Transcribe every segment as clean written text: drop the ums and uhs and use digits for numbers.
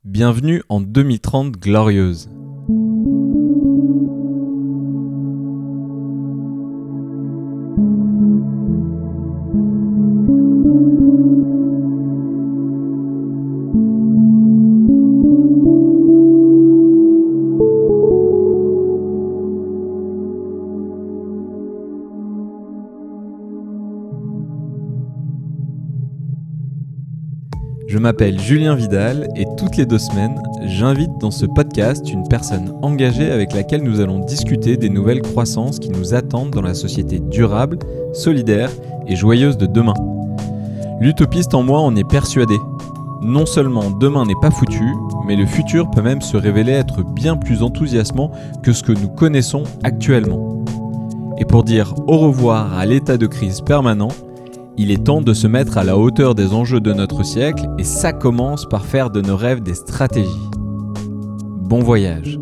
Bienvenue en 2030 glorieuse. Je m'appelle Julien Vidal et toutes les 2 semaines, j'invite dans ce podcast une personne engagée avec laquelle nous allons discuter des nouvelles croissances qui nous attendent dans la société durable, solidaire et joyeuse de demain. L'utopiste en moi en est persuadé. Non seulement demain n'est pas foutu, mais le futur peut même se révéler être bien plus enthousiasmant que ce que nous connaissons actuellement. Et pour dire au revoir à l'état de crise permanent, il est temps de se mettre à la hauteur des enjeux de notre siècle et ça commence par faire de nos rêves des stratégies. Bon voyage.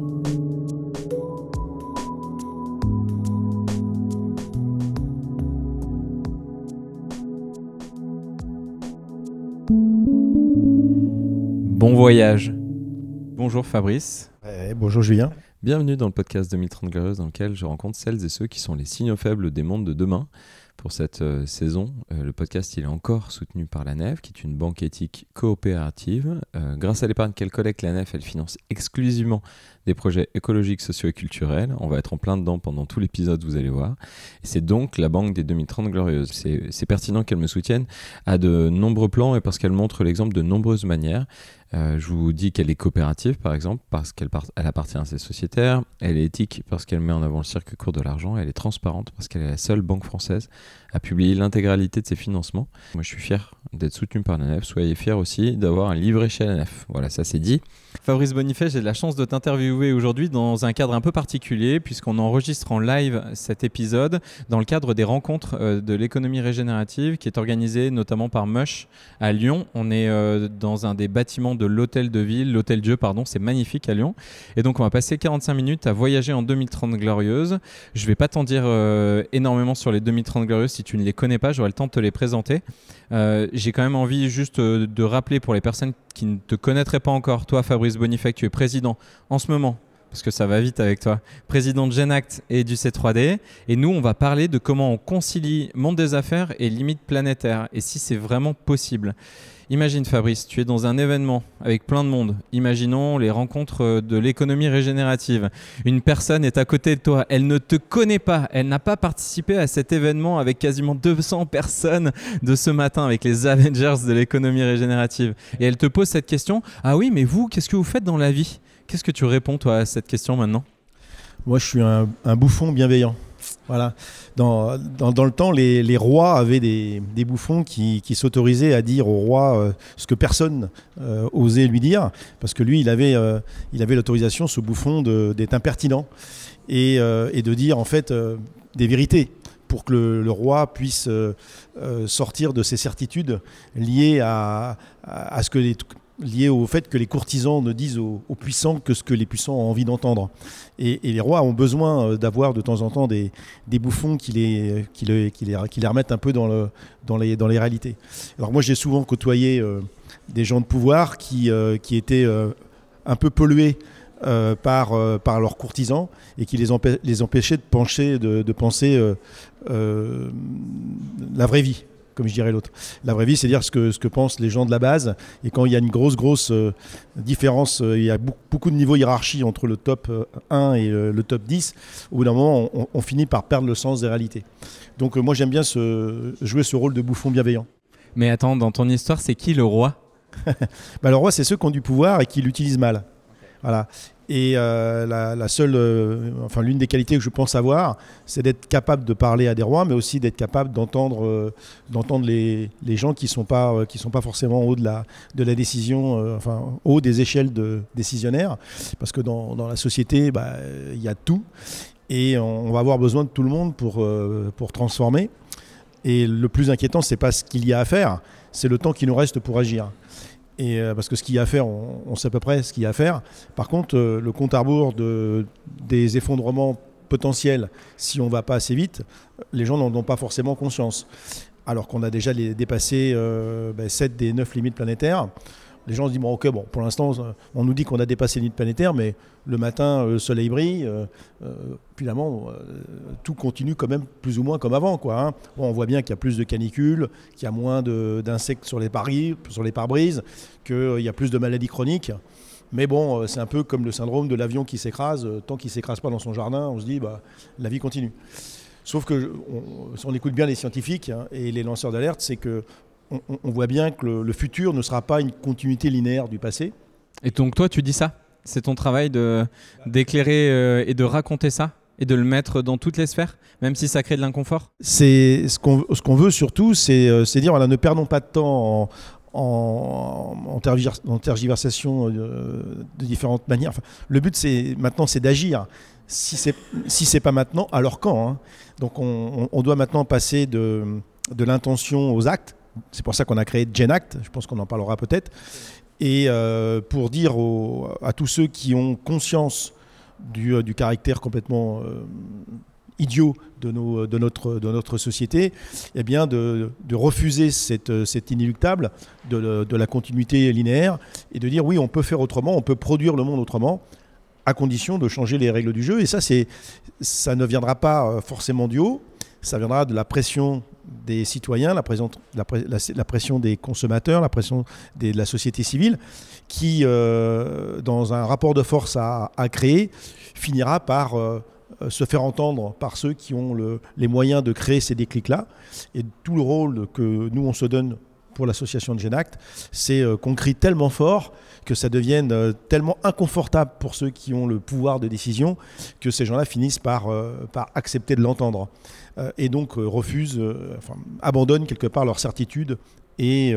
Bon voyage. Bonjour Fabrice. Bonjour Julien. Bienvenue dans le podcast 2030 Glorieuse dans lequel je rencontre celles et ceux qui sont les signaux faibles des mondes de demain. Pour cette saison, le podcast il est encore soutenu par la Nef, qui est une banque éthique coopérative. Grâce à l'épargne qu'elle collecte, la Nef elle finance exclusivement des projets écologiques, sociaux et culturels. On va être en plein dedans pendant tout l'épisode, vous allez voir. Et c'est donc la banque des 2030 Glorieuses. C'est pertinent qu'elle me soutienne à de nombreux plans et parce qu'elle montre l'exemple de nombreuses manières. Je vous dis qu'elle est coopérative, par exemple, parce qu'elle appartient à ses sociétaires. Elle est éthique parce qu'elle met en avant le circuit court de l'argent. Elle est transparente parce qu'elle est la seule banque française à publier l'intégralité de ses financements. Moi, je suis fier d'être soutenu par la Nef. Soyez fiers aussi d'avoir un livret chez la Nef. Voilà, ça c'est dit. Fabrice Bonifay, j'ai de la chance de t'interviewer aujourd'hui dans un cadre un peu particulier puisqu'on enregistre en live cet épisode dans le cadre des rencontres de l'économie régénérative qui est organisée notamment par Mush à Lyon. On est dans un des bâtiments de l'hôtel de ville, l'hôtel Dieu, pardon, c'est magnifique à Lyon. Et donc on va passer 45 minutes à voyager en 2030 glorieuse. Je vais pas t'en dire énormément sur les 2030 glorieuses si tu ne les connais pas, j'aurai le temps de te les présenter. J'ai quand même envie juste de rappeler pour les personnes qui ne te connaîtraient pas encore, toi Fabrice Bonifay, tu es président en ce moment, parce que ça va vite avec toi, président de Genact et du C3D. Et nous, on va parler de comment on concilie monde des affaires et limites planétaires, et si c'est vraiment possible. Imagine Fabrice, tu es dans un événement avec plein de monde. Imaginons les rencontres de l'économie régénérative. Une personne est à côté de toi, elle ne te connaît pas, elle n'a pas participé à cet événement avec quasiment 200 personnes de ce matin avec les Avengers de l'économie régénérative. Et elle te pose cette question, ah oui, mais vous, qu'est-ce que vous faites dans la vie ? Qu'est-ce que tu réponds toi à cette question maintenant ? Moi, je suis un bouffon bienveillant. Voilà. Dans le temps, les rois avaient des bouffons qui s'autorisaient à dire au roi ce que personne osait lui dire, parce que lui, il avait l'autorisation, ce bouffon, d'être impertinent et de dire en fait des vérités pour que le roi puisse sortir de ses certitudes liées à ce que lié au fait que les courtisans ne disent aux puissants que ce que les puissants ont envie d'entendre. Et les rois ont besoin d'avoir de temps en temps des bouffons qui les remettent un peu dans les réalités. Alors moi, j'ai souvent côtoyé des gens de pouvoir qui étaient un peu pollués par leurs courtisans et qui les empêchaient de penser la vraie vie. Comme je dirais l'autre. La vraie vie, c'est dire ce que pensent les gens de la base. Et quand il y a une grosse différence, il y a beaucoup de niveaux hiérarchie entre le top 1 et le top 10, au bout d'un moment, on finit par perdre le sens des réalités. Donc moi, j'aime bien jouer ce rôle de bouffon bienveillant. Mais attends, dans ton histoire, c'est qui le roi ? Le roi, c'est ceux qui ont du pouvoir et qui l'utilisent mal. Voilà. Et la seule, l'une des qualités que je pense avoir, c'est d'être capable de parler à des rois, mais aussi d'être capable d'entendre les gens qui sont pas forcément haut de la décision, haut des échelles de décisionnaires, parce que dans la société, il y a tout, et on va avoir besoin de tout le monde pour transformer. Et le plus inquiétant, c'est pas ce qu'il y a à faire, c'est le temps qui nous reste pour agir. Et parce que ce qu'il y a à faire, on sait à peu près ce qu'il y a à faire. Par contre, le compte à rebours des effondrements potentiels, si on ne va pas assez vite, les gens n'en ont pas forcément conscience. Alors qu'on a déjà dépassé 7 des 9 limites planétaires. les gens se disent, bon, ok, bon, pour l'instant, on nous dit qu'on a dépassé les limites planétaires, mais le matin, le soleil brille, finalement, tout continue quand même plus ou moins comme avant, quoi, hein. Bon, on voit bien qu'il y a plus de canicules, qu'il y a moins d'insectes sur les pare-brises, qu'il y a plus de maladies chroniques. Mais bon, c'est un peu comme le syndrome de l'avion qui s'écrase. Tant qu'il ne s'écrase pas dans son jardin, on se dit, la vie continue. Sauf que, si on écoute bien les scientifiques, hein, et les lanceurs d'alerte, c'est que on voit bien que le futur ne sera pas une continuité linéaire du passé. Et donc toi, tu dis ça ? C'est ton travail d'éclairer et de raconter ça ? Et de le mettre dans toutes les sphères, même si ça crée de l'inconfort ? C'est ce qu'on veut surtout, c'est dire, voilà, ne perdons pas de temps en tergiversation de différentes manières. Enfin, le but, maintenant, c'est d'agir. Si c'est pas maintenant, alors quand, hein. Donc on doit maintenant passer de l'intention aux actes. C'est pour ça qu'on a créé GenAct, je pense qu'on en parlera peut-être. Et pour dire à tous ceux qui ont conscience du caractère complètement idiot de notre société, eh bien de refuser cet inéluctable de la continuité linéaire et de dire oui, on peut faire autrement, on peut produire le monde autrement, à condition de changer les règles du jeu. Et ça ne viendra pas forcément du haut, ça viendra de la pression des citoyens, la pression des consommateurs, la pression de la société civile, qui, dans un rapport de force à créer, finira par se faire entendre par ceux qui ont les moyens de créer ces déclics-là. Et tout le rôle que nous, on se donne pour l'association de GenAct, c'est qu'on crie tellement fort que ça devienne tellement inconfortable pour ceux qui ont le pouvoir de décision que ces gens-là finissent par accepter de l'entendre et donc abandonnent quelque part leur certitude et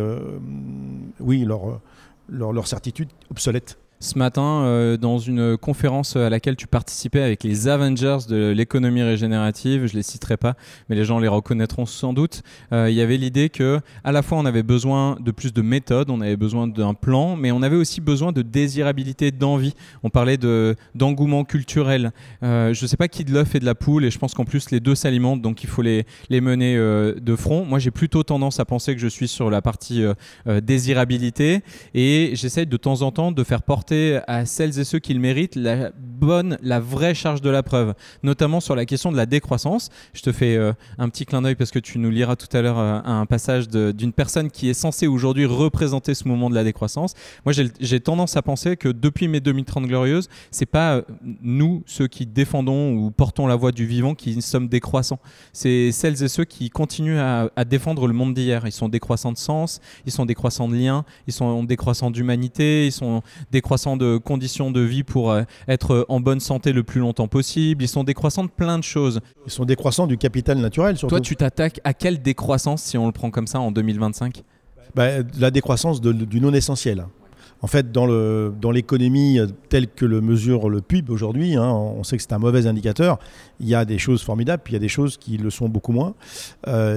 leur certitude obsolète. Ce matin, dans une conférence à laquelle tu participais avec les Avengers de l'économie régénérative, je ne les citerai pas, mais les gens les reconnaîtront sans doute, il y avait l'idée qu'à la fois on avait besoin de plus de méthodes, on avait besoin d'un plan, mais on avait aussi besoin de désirabilité, d'envie. On parlait d'engouement culturel. Je ne sais pas qui de l'œuf et de la poule, et je pense qu'en plus les deux s'alimentent, donc il faut les mener de front. Moi j'ai plutôt tendance à penser que je suis sur la partie désirabilité, et j'essaye de temps en temps de faire porter à celles et ceux qui le méritent la vraie charge de la preuve, notamment sur la question de la décroissance. Je te fais un petit clin d'œil parce que tu nous liras tout à l'heure un passage d'une personne qui est censée aujourd'hui représenter ce mouvement de la décroissance. Moi, j'ai tendance à penser que depuis mes 2030 glorieuses, c'est pas nous, ceux qui défendons ou portons la voix du vivant, qui sommes décroissants. C'est celles et ceux qui continuent à défendre le monde d'hier. Ils sont décroissants de sens, ils sont décroissants de liens, ils sont décroissants d'humanité, ils sont décroissants de conditions de vie pour être en bonne santé le plus longtemps possible. Ils sont décroissants de plein de choses. Ils sont décroissants du capital naturel, surtout. Toi, tu t'attaques à quelle décroissance, si on le prend comme ça, en 2025 ? La décroissance du non-essentiel. En fait, dans l'économie telle que le mesure le PIB aujourd'hui, hein, on sait que c'est un mauvais indicateur. Il y a des choses formidables, puis il y a des choses qui le sont beaucoup moins, ça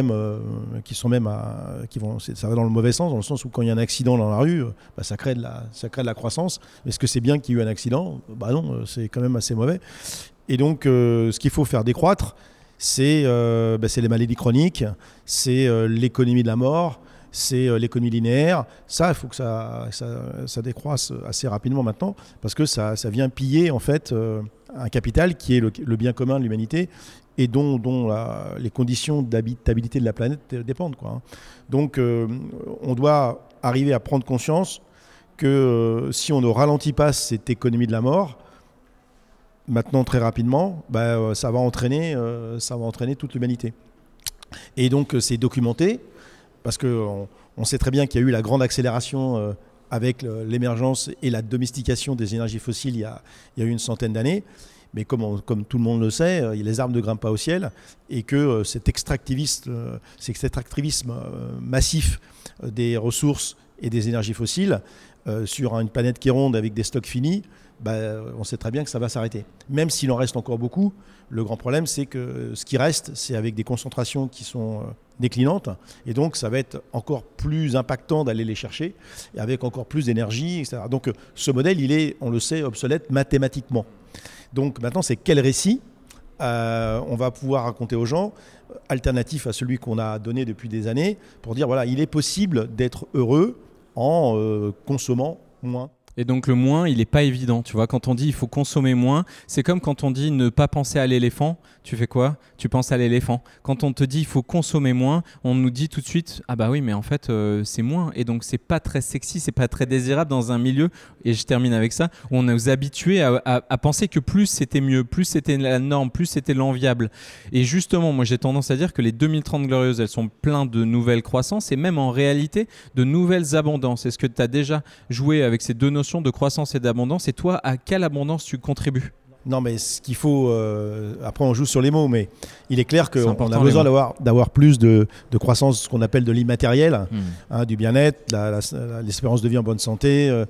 va dans le mauvais sens, dans le sens où quand il y a un accident dans la rue, ça crée de la croissance. Est-ce que c'est bien qu'il y ait eu un accident ? Non, c'est quand même assez mauvais. Et donc, ce qu'il faut faire décroître, c'est les maladies chroniques, c'est l'économie de la mort, c'est l'économie linéaire. Ça, il faut que ça décroisse assez rapidement maintenant, parce que ça vient piller en fait un capital qui est le bien commun de l'humanité et dont les conditions d'habitabilité de la planète dépendent, quoi, hein. Donc, on doit arriver à prendre conscience que si on ne ralentit pas cette économie de la mort, maintenant très rapidement, ça va entraîner toute l'humanité. Et donc, c'est documenté. Parce qu'on sait très bien qu'il y a eu la grande accélération avec l'émergence et la domestication des énergies fossiles il y a eu une centaine d'années. Mais comme tout le monde le sait, les arbres ne grimpent pas au ciel et que cet extractivisme massif des ressources et des énergies fossiles sur une planète qui est ronde avec des stocks finis, on sait très bien que ça va s'arrêter. Même s'il en reste encore beaucoup, le grand problème, c'est que ce qui reste, c'est avec des concentrations qui sont déclinantes. Et donc, ça va être encore plus impactant d'aller les chercher, et avec encore plus d'énergie, etc. Donc, ce modèle, il est, on le sait, obsolète mathématiquement. Donc, maintenant, c'est quel récit on va pouvoir raconter aux gens, alternatif à celui qu'on a donné depuis des années, pour dire, voilà, il est possible d'être heureux en consommant moins. Et donc le moins, il n'est pas évident. Tu vois, quand on dit il faut consommer moins, c'est comme quand on dit ne pas penser à l'éléphant. Tu fais quoi ? Tu penses à l'éléphant. Quand on te dit il faut consommer moins, on nous dit tout de suite ah bah oui, mais en fait c'est moins. Et donc c'est pas très sexy, c'est pas très désirable dans un milieu. Et je termine avec ça où on nous habitués à penser que plus c'était mieux, plus c'était la norme, plus c'était l'enviable. Et justement, moi j'ai tendance à dire que les 2030 glorieuses, elles sont pleines de nouvelles croissances et même en réalité de nouvelles abondances. Est-ce que tu as déjà joué avec ces deux notions de croissance et d'abondance, et toi, à quelle abondance tu contribues ? Non, mais ce qu'il faut... après, on joue sur les mots, mais il est clair qu'on a besoin d'avoir plus de croissance, ce qu'on appelle de l'immatériel, du bien-être, l'espérance de vie en bonne santé,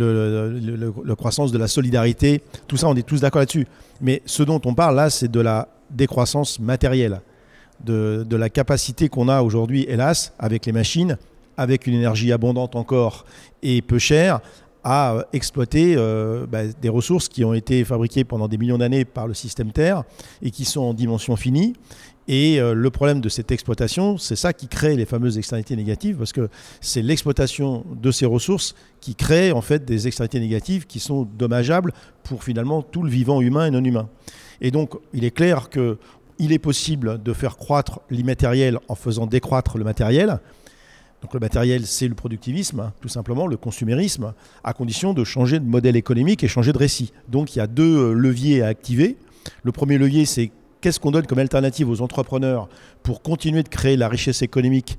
la croissance de la solidarité. Tout ça, on est tous d'accord là-dessus. Mais ce dont on parle là, c'est de la décroissance matérielle, de la capacité qu'on a aujourd'hui, hélas, avec les machines, avec une énergie abondante encore et peu chère, à exploiter des ressources qui ont été fabriquées pendant des millions d'années par le système Terre et qui sont en dimension finie. Et le problème de cette exploitation, c'est ça qui crée les fameuses externalités négatives, parce que c'est l'exploitation de ces ressources qui crée en fait des externalités négatives qui sont dommageables pour finalement tout le vivant humain et non humain. Et donc, il est clair qu'il est possible de faire croître l'immatériel en faisant décroître le matériel. Donc le matériel, c'est le productivisme, tout simplement, le consumérisme, à condition de changer de modèle économique et changer de récit. Donc il y a deux leviers à activer. Le premier levier, c'est qu'est-ce qu'on donne comme alternative aux entrepreneurs pour continuer de créer la richesse économique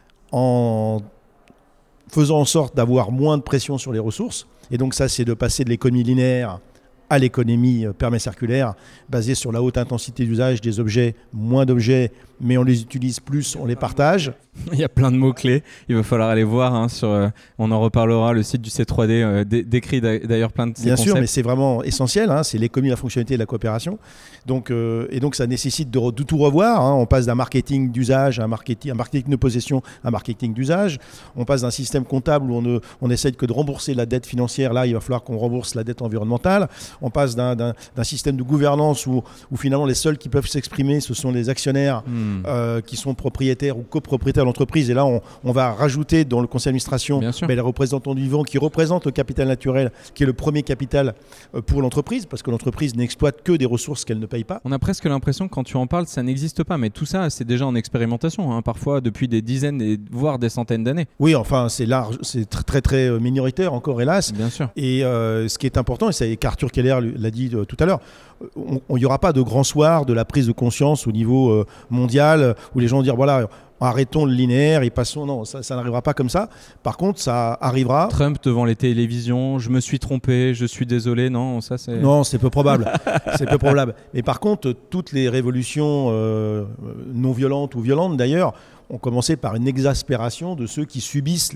en faisant en sorte d'avoir moins de pression sur les ressources. Et donc ça, c'est de passer de l'économie linéaire à l'économie permacirculaire, basée sur la haute intensité d'usage des objets, moins d'objets, mais on les utilise plus, on les partage. Il y a plein de mots-clés, il va falloir aller voir, on en reparlera, le site du C3D décrit d'ailleurs plein de ces Bien concepts. sûr, mais c'est vraiment essentiel, c'est l'économie, la fonctionnalité et la coopération. Donc, et donc ça nécessite de tout revoir, on passe d'un marketing d'usage à un marketing de possession à un marketing d'usage, on passe d'un système comptable où on essaie que de rembourser la dette financière, là il va falloir qu'on rembourse la dette environnementale, on passe d'un système de gouvernance où finalement les seuls qui peuvent s'exprimer ce sont les actionnaires qui sont propriétaires ou copropriétaires de l'entreprise, et là on va rajouter dans le conseil d'administration les représentants du vivant qui représentent le capital naturel qui est le premier capital pour l'entreprise, parce que l'entreprise n'exploite que des ressources qu'elle ne paye pas. On a presque l'impression que quand tu en parles ça n'existe pas, mais tout ça c'est déjà en expérimentation, parfois depuis des dizaines voire des centaines d'années. Oui, enfin c'est large, c'est très très minoritaire encore, hélas. Bien sûr. Et ce qui est important, et c'est qu'Arthur Keller l'a dit tout à l'heure, il n'y aura pas de grand soir de la prise de conscience au niveau mondial où les gens vont dire voilà, arrêtons le linéaire et passons. Non, ça n'arrivera pas comme ça. Par contre, ça arrivera. Trump devant les télévisions, je me suis trompé, je suis désolé. Non, ça c'est. Non, c'est peu probable. C'est peu probable. Mais par contre, toutes les révolutions non violentes ou violentes d'ailleurs ont commencé par une exaspération de ceux qui subissent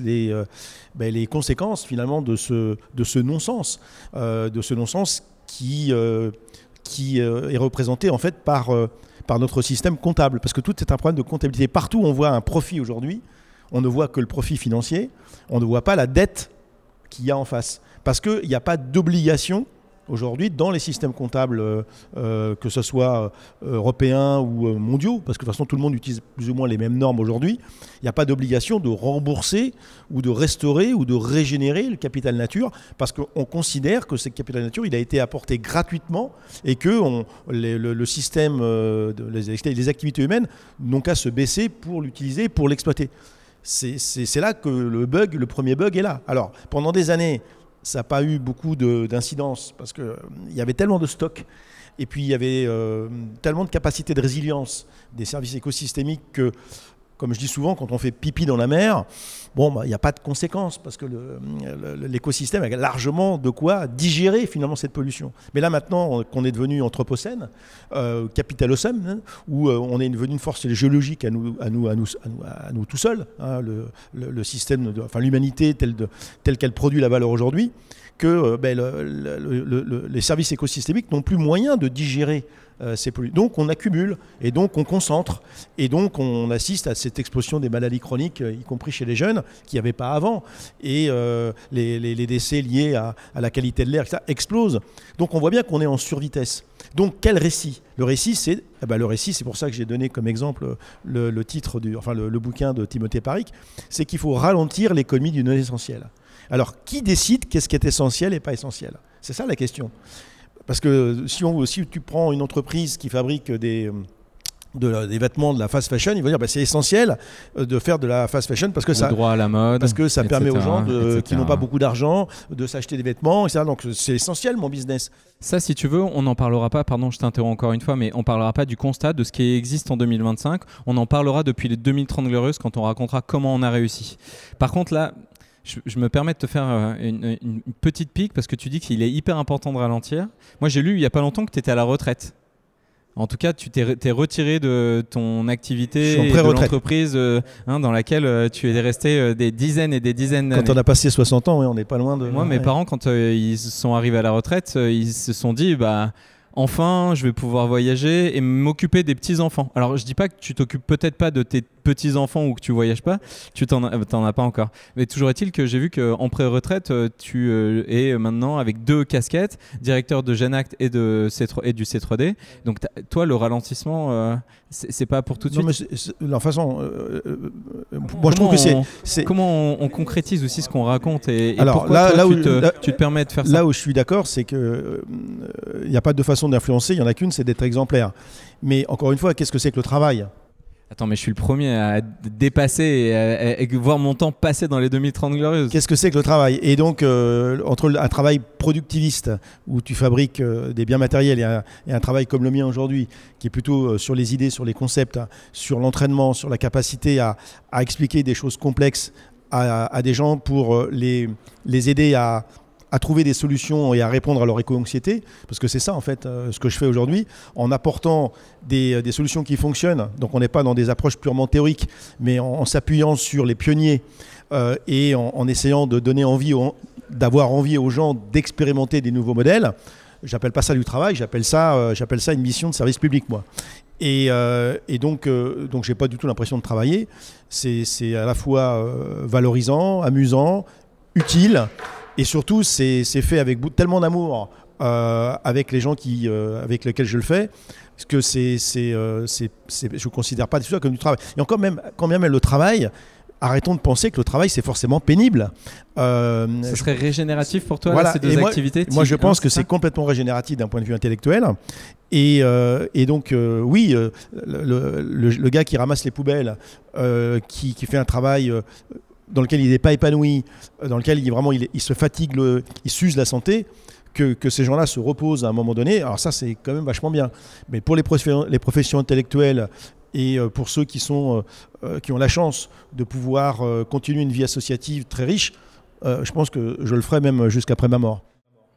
les conséquences finalement de ce non-sens, qui est représenté en fait par notre système comptable, parce que tout est un problème de comptabilité. Partout on voit un profit aujourd'hui, on ne voit que le profit financier, on ne voit pas la dette qu'il y a en face, parce qu'il n'y a pas d'obligation aujourd'hui dans les systèmes comptables, que ce soit européens ou mondiaux, parce que de toute façon tout le monde utilise plus ou moins les mêmes normes aujourd'hui, il n'y a pas d'obligation de rembourser ou de restaurer ou de régénérer le capital nature, parce qu'on considère que ce capital nature il a été apporté gratuitement et que le système, les activités humaines n'ont qu'à se baisser pour l'utiliser, pour l'exploiter. C'est là que le premier bug est là. Alors pendant des années, ça n'a pas eu beaucoup d'incidence parce qu'il y avait tellement de stocks et puis il y avait tellement de capacité de résilience des services écosystémiques que, comme je dis souvent, quand on fait pipi dans la mer, il n'y a pas de conséquences parce que l'écosystème a largement de quoi digérer finalement cette pollution. Mais là maintenant qu'on est devenu anthropocène, capitalocène, où on est devenu une force géologique à nous tout seuls, le système, l'humanité telle qu'elle produit la valeur aujourd'hui, que les services écosystémiques n'ont plus moyen de digérer ces polluants. Donc on accumule, et donc on concentre, et donc on assiste à cette explosion des maladies chroniques, y compris chez les jeunes, qu'il n'y avait pas avant. Et les décès liés à la qualité de l'air, etc., explosent. Donc on voit bien qu'on est en survitesse. Donc quel récit ? Le récit, c'est pour ça que j'ai donné comme exemple le titre, le bouquin de Timothée Paric, c'est qu'il faut ralentir l'économie du non-essentiel. Alors, qui décide qu'est-ce qui est essentiel et pas essentiel ? C'est ça la question. Parce que si tu prends une entreprise qui fabrique des vêtements de la fast fashion, il va dire c'est essentiel de faire de la fast fashion parce que ça droit à la mode, parce que ça etc., permet aux gens etc. qui n'ont pas beaucoup d'argent de s'acheter des vêtements, etc. Donc c'est essentiel mon business. Ça, si tu veux, on n'en parlera pas, pardon, je t'interromps encore une fois, mais on ne parlera pas du constat de ce qui existe en 2025. On en parlera depuis les 2030 Glorieuses quand on racontera comment on a réussi. Par contre, là, je me permets de te faire une petite pique parce que tu dis qu'il est hyper important de ralentir. Moi, j'ai lu il n'y a pas longtemps que tu étais à la retraite. En tout cas, tu t'es retiré de ton activité et de l'entreprise dans laquelle tu es resté des dizaines et des dizaines d'années. Quand on a passé 60 ans, on n'est pas loin de... Moi, mes parents, quand ils sont arrivés à la retraite, ils se sont dit... enfin, je vais pouvoir voyager et m'occuper des petits-enfants. Alors, je dis pas que tu t'occupes peut-être pas de tes petits-enfants ou que tu voyages pas, tu t'en as pas encore. Mais toujours est-il que j'ai vu qu'en pré-retraite, tu es maintenant avec 2 casquettes, directeur de Genact et du C3D. Donc, toi, le ralentissement, c'est pas pour tout de suite. Non, mais la façon... moi, je trouve que c'est... Comment on concrétise aussi ce qu'on raconte et alors, pourquoi tu te permets de faire ça ? Là où je suis d'accord, c'est que il n'y a pas de façon d'influencer, il n'y en a qu'une, c'est d'être exemplaire. Mais encore une fois, qu'est-ce que c'est que le travail ? Attends, mais je suis le premier à dépasser et voir mon temps passer dans les 2030 Glorieuses. Qu'est-ce que c'est que le travail ? Et donc, entre un travail productiviste, où tu fabriques des biens matériels, et un travail comme le mien aujourd'hui, qui est plutôt sur les idées, sur les concepts, sur l'entraînement, sur la capacité à expliquer des choses complexes à des gens pour les aider à trouver des solutions et à répondre à leur éco-anxiété, parce que c'est ça en fait ce que je fais aujourd'hui, en apportant des solutions qui fonctionnent. Donc on n'est pas dans des approches purement théoriques, mais en s'appuyant sur les pionniers et en essayant de donner d'avoir envie aux gens d'expérimenter des nouveaux modèles. J'appelle pas ça du travail, j'appelle ça une mission de service public, moi. Et donc j'ai pas du tout l'impression de travailler. C'est à la fois valorisant, amusant, utile. Et surtout, c'est fait avec tellement d'amour avec les gens avec lesquels je le fais, que je ne considère pas ça comme du travail. Et encore même, quand bien même le travail, arrêtons de penser que le travail, c'est forcément pénible. Ça serait régénératif pour toi, voilà, ces deux activités ? Moi, je pense que c'est complètement régénératif d'un point de vue intellectuel. Et donc, oui, le gars qui ramasse les poubelles, qui fait un travail... dans lequel il n'est pas épanoui, dans lequel il se fatigue, il s'use la santé, que ces gens-là se reposent à un moment donné, alors ça c'est quand même vachement bien. Mais pour les professions intellectuelles et pour ceux qui ont la chance de pouvoir continuer une vie associative très riche, je pense que je le ferai même jusqu'après ma mort.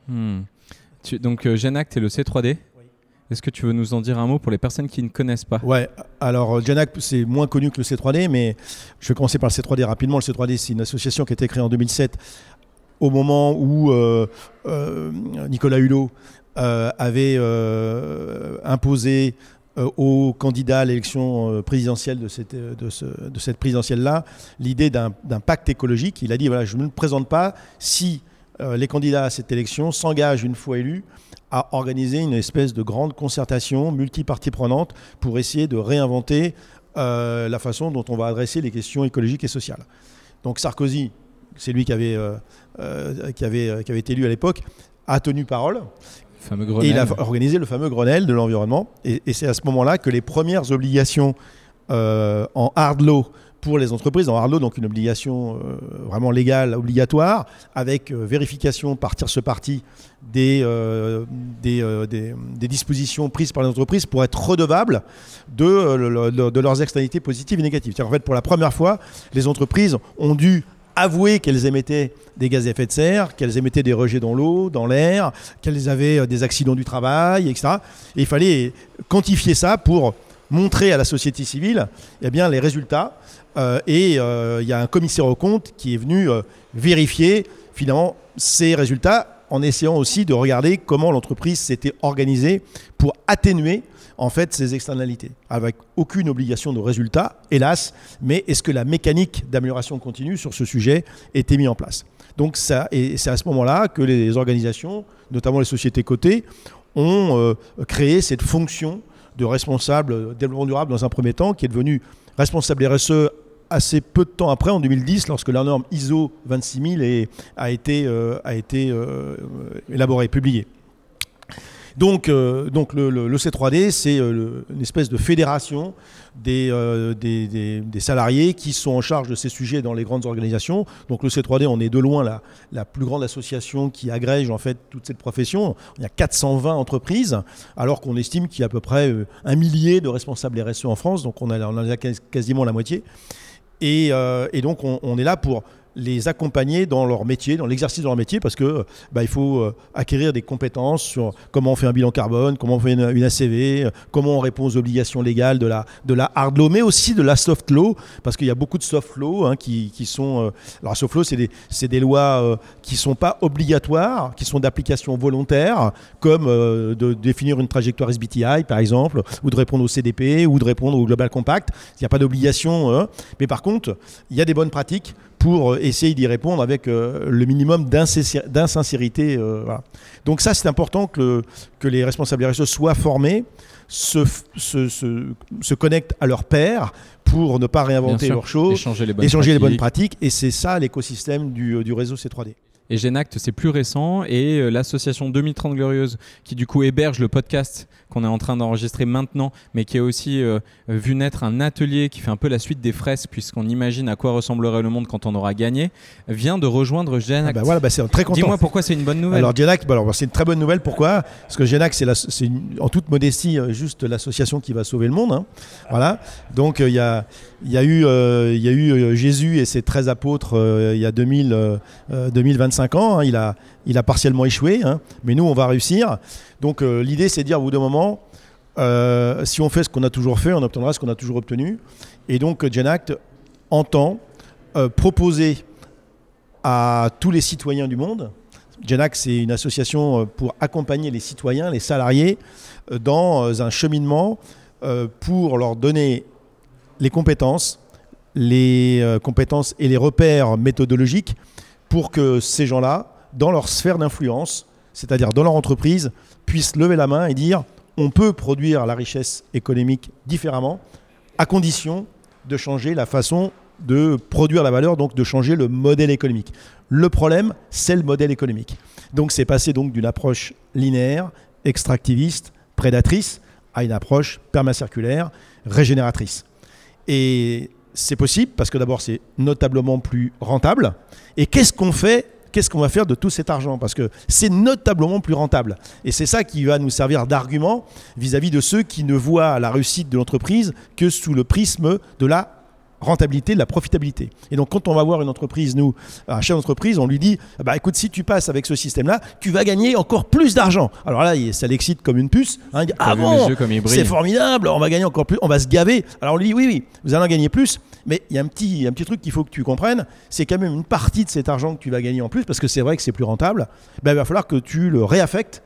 Donc Genact et le C3D. Est-ce que tu veux nous en dire un mot pour les personnes qui ne connaissent pas ? Ouais, alors Genact, c'est moins connu que le C3D, mais je vais commencer par le C3D rapidement. Le C3D, c'est une association qui a été créée en 2007, au moment où Nicolas Hulot avait imposé aux candidats à l'élection présidentielle de cette présidentielle-là l'idée d'un pacte écologique. Il a dit, voilà, je ne me présente pas si les candidats à cette élection s'engagent une fois élus à organiser une espèce de grande concertation multi-parties prenantes pour essayer de réinventer la façon dont on va adresser les questions écologiques et sociales. Donc Sarkozy, c'est lui qui avait été élu à l'époque, a tenu parole. Et il a organisé le fameux Grenelle de l'environnement. Et c'est à ce moment-là que les premières obligations en hard law pour les entreprises, en hard law, donc une obligation vraiment légale, obligatoire, avec vérification par tierce partie des dispositions prises par les entreprises pour être redevables de leurs externalités positives et négatives. C'est-à-dire, en fait, pour la première fois, les entreprises ont dû avouer qu'elles émettaient des gaz à effet de serre, qu'elles émettaient des rejets dans l'eau, dans l'air, qu'elles avaient des accidents du travail, etc. Et il fallait quantifier ça pour montrer à la société civile les résultats. Il y a un commissaire aux comptes qui est venu vérifier finalement ces résultats en essayant aussi de regarder comment l'entreprise s'était organisée pour atténuer en fait ces externalités, avec aucune obligation de résultat, hélas, mais est-ce que la mécanique d'amélioration continue sur ce sujet était mise en place? Donc et c'est à ce moment-là que les organisations, notamment les sociétés cotées, ont créé cette fonction de responsable développement durable dans un premier temps, qui est devenu responsable RSE assez peu de temps après, en 2010, lorsque la norme ISO 26000 a été élaborée, publiée. Donc le C3D, c'est une espèce de fédération des salariés qui sont en charge de ces sujets dans les grandes organisations. Donc le C3D, on est de loin la plus grande association qui agrège en fait toute cette profession. Il y a 420 entreprises, alors qu'on estime qu'il y a à peu près 1 millier de responsables RSE en France, donc on a quasiment la moitié. Et donc on est là pour les accompagner dans leur métier, dans l'exercice de leur métier, parce que il faut acquérir des compétences sur comment on fait un bilan carbone, comment on fait une ACV, comment on répond aux obligations légales de la hard law, mais aussi de la soft law, parce qu'il y a beaucoup de soft law qui sont... alors soft law, c'est des lois qui ne sont pas obligatoires, qui sont d'application volontaire, comme de définir une trajectoire SBTI, par exemple, ou de répondre au CDP, ou de répondre au Global Compact. Il n'y a pas d'obligation, mais par contre, il y a des bonnes pratiques pour essayer d'y répondre avec le minimum d'insincérité. Voilà. Donc ça, c'est important que les responsables RSE soient formés, se connectent à leurs pairs pour ne pas réinventer leurs choses, échanger les bonnes pratiques. Et c'est ça l'écosystème du réseau C3D. Et Genact, c'est plus récent, et l'association 2030 Glorieuses, qui du coup héberge le podcast qu'on est en train d'enregistrer maintenant, mais qui a aussi vu naître un atelier qui fait un peu la suite des fresques, puisqu'on imagine à quoi ressemblerait le monde quand on aura gagné, vient de rejoindre Genact. C'est très content. Dis-moi pourquoi c'est une bonne nouvelle. Alors Genact, c'est une très bonne nouvelle. Pourquoi ? Parce que Genact, c'est en toute modestie juste l'association qui va sauver le monde. Hein. Voilà. Donc il y a eu Jésus et ses 13 apôtres il y a 2025 ans. Hein. Il a partiellement échoué, hein. Mais nous, on va réussir. Donc l'idée, c'est de dire au bout d'un moment, si on fait ce qu'on a toujours fait, on obtiendra ce qu'on a toujours obtenu. Et donc Genact entend proposer à tous les citoyens du monde. Genact, c'est une association pour accompagner les citoyens, les salariés, dans un cheminement pour leur donner les compétences et les repères méthodologiques pour que ces gens-là, dans leur sphère d'influence, c'est-à-dire dans leur entreprise, puissent lever la main et dire on peut produire la richesse économique différemment, à condition de changer la façon de produire la valeur, donc de changer le modèle économique. Le problème, c'est le modèle économique. Donc c'est passé donc d'une approche linéaire, extractiviste, prédatrice, à une approche permacirculaire, régénératrice. Et c'est possible parce que d'abord c'est notablement plus rentable. Et qu'est-ce qu'on va faire de tout cet argent ? Parce que c'est notablement plus rentable. Et c'est ça qui va nous servir d'argument vis-à-vis de ceux qui ne voient la réussite de l'entreprise que sous le prisme de la rentabilité, de la profitabilité. Et donc quand on va voir une entreprise, nous, un chef d'entreprise, on lui dit écoute, si tu passes avec ce système-là, tu vas gagner encore plus d'argent. Alors là, ça l'excite comme une puce. Hein, il dit, c'est formidable, on va gagner encore plus, on va se gaver. Alors on lui dit oui, vous allez en gagner plus, mais il y a un petit truc qu'il faut que tu comprennes, c'est quand même une partie de cet argent que tu vas gagner en plus, parce que c'est vrai que c'est plus rentable, il va falloir que tu le réaffectes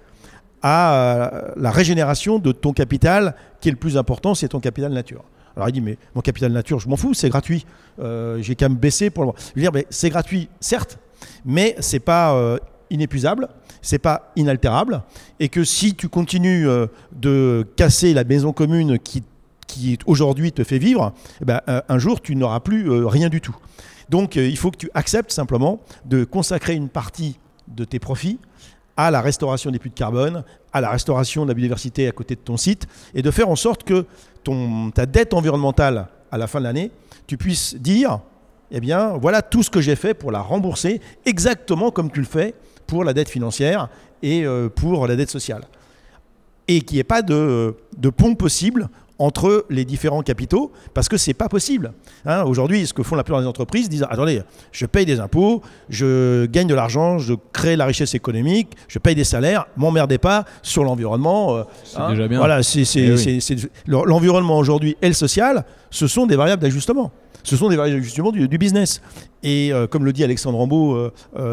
à la régénération de ton capital, qui est le plus important, c'est ton capital nature. Alors il dit, mais mon capital nature, je m'en fous, c'est gratuit. J'ai qu'à me baisser pour le moment. Je veux dire, c'est gratuit, certes, mais c'est pas inépuisable, c'est pas inaltérable. Et que si tu continues de casser la maison commune qui aujourd'hui te fait vivre, un jour, tu n'auras plus rien du tout. Donc il faut que tu acceptes simplement de consacrer une partie de tes profits à la restauration des puits de carbone, à la restauration de la biodiversité à côté de ton site, et de faire en sorte que ta dette environnementale à la fin de l'année, tu puisses dire, voilà tout ce que j'ai fait pour la rembourser, exactement comme tu le fais pour la dette financière et pour la dette sociale. Et qu'il n'y ait pas de pont possible entre les différents capitaux, parce que c'est pas possible. Hein, aujourd'hui, ce que font la plupart des entreprises, disent attendez, je paye des impôts, je gagne de l'argent, je crée la richesse économique, je paye des salaires, m'emmerdez pas sur l'environnement. C'est déjà bien. Voilà, l'environnement aujourd'hui et le social, ce sont des variables d'ajustement. Ce sont des variables d'ajustement du business. Et comme le dit Alexandre Rambaud,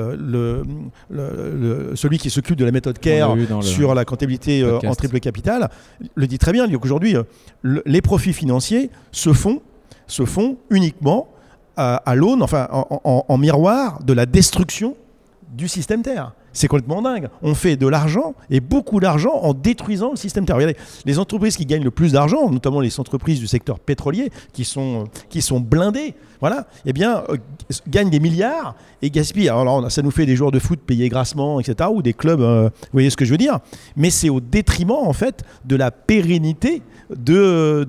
celui qui s'occupe de la méthode CARE sur la comptabilité en triple capital, le dit très bien. Il dit qu'aujourd'hui, les profits financiers se font uniquement à l'aune, enfin en miroir de la destruction du système Terre. C'est complètement dingue. On fait de l'argent, et beaucoup d'argent, en détruisant le système Terre. Regardez, les entreprises qui gagnent le plus d'argent, notamment les entreprises du secteur pétrolier, qui sont blindées, voilà, eh bien, gagnent des milliards et gaspillent. Alors, ça nous fait des joueurs de foot payés grassement, etc., ou des clubs, vous voyez ce que je veux dire. Mais c'est au détriment, en fait, de la pérennité de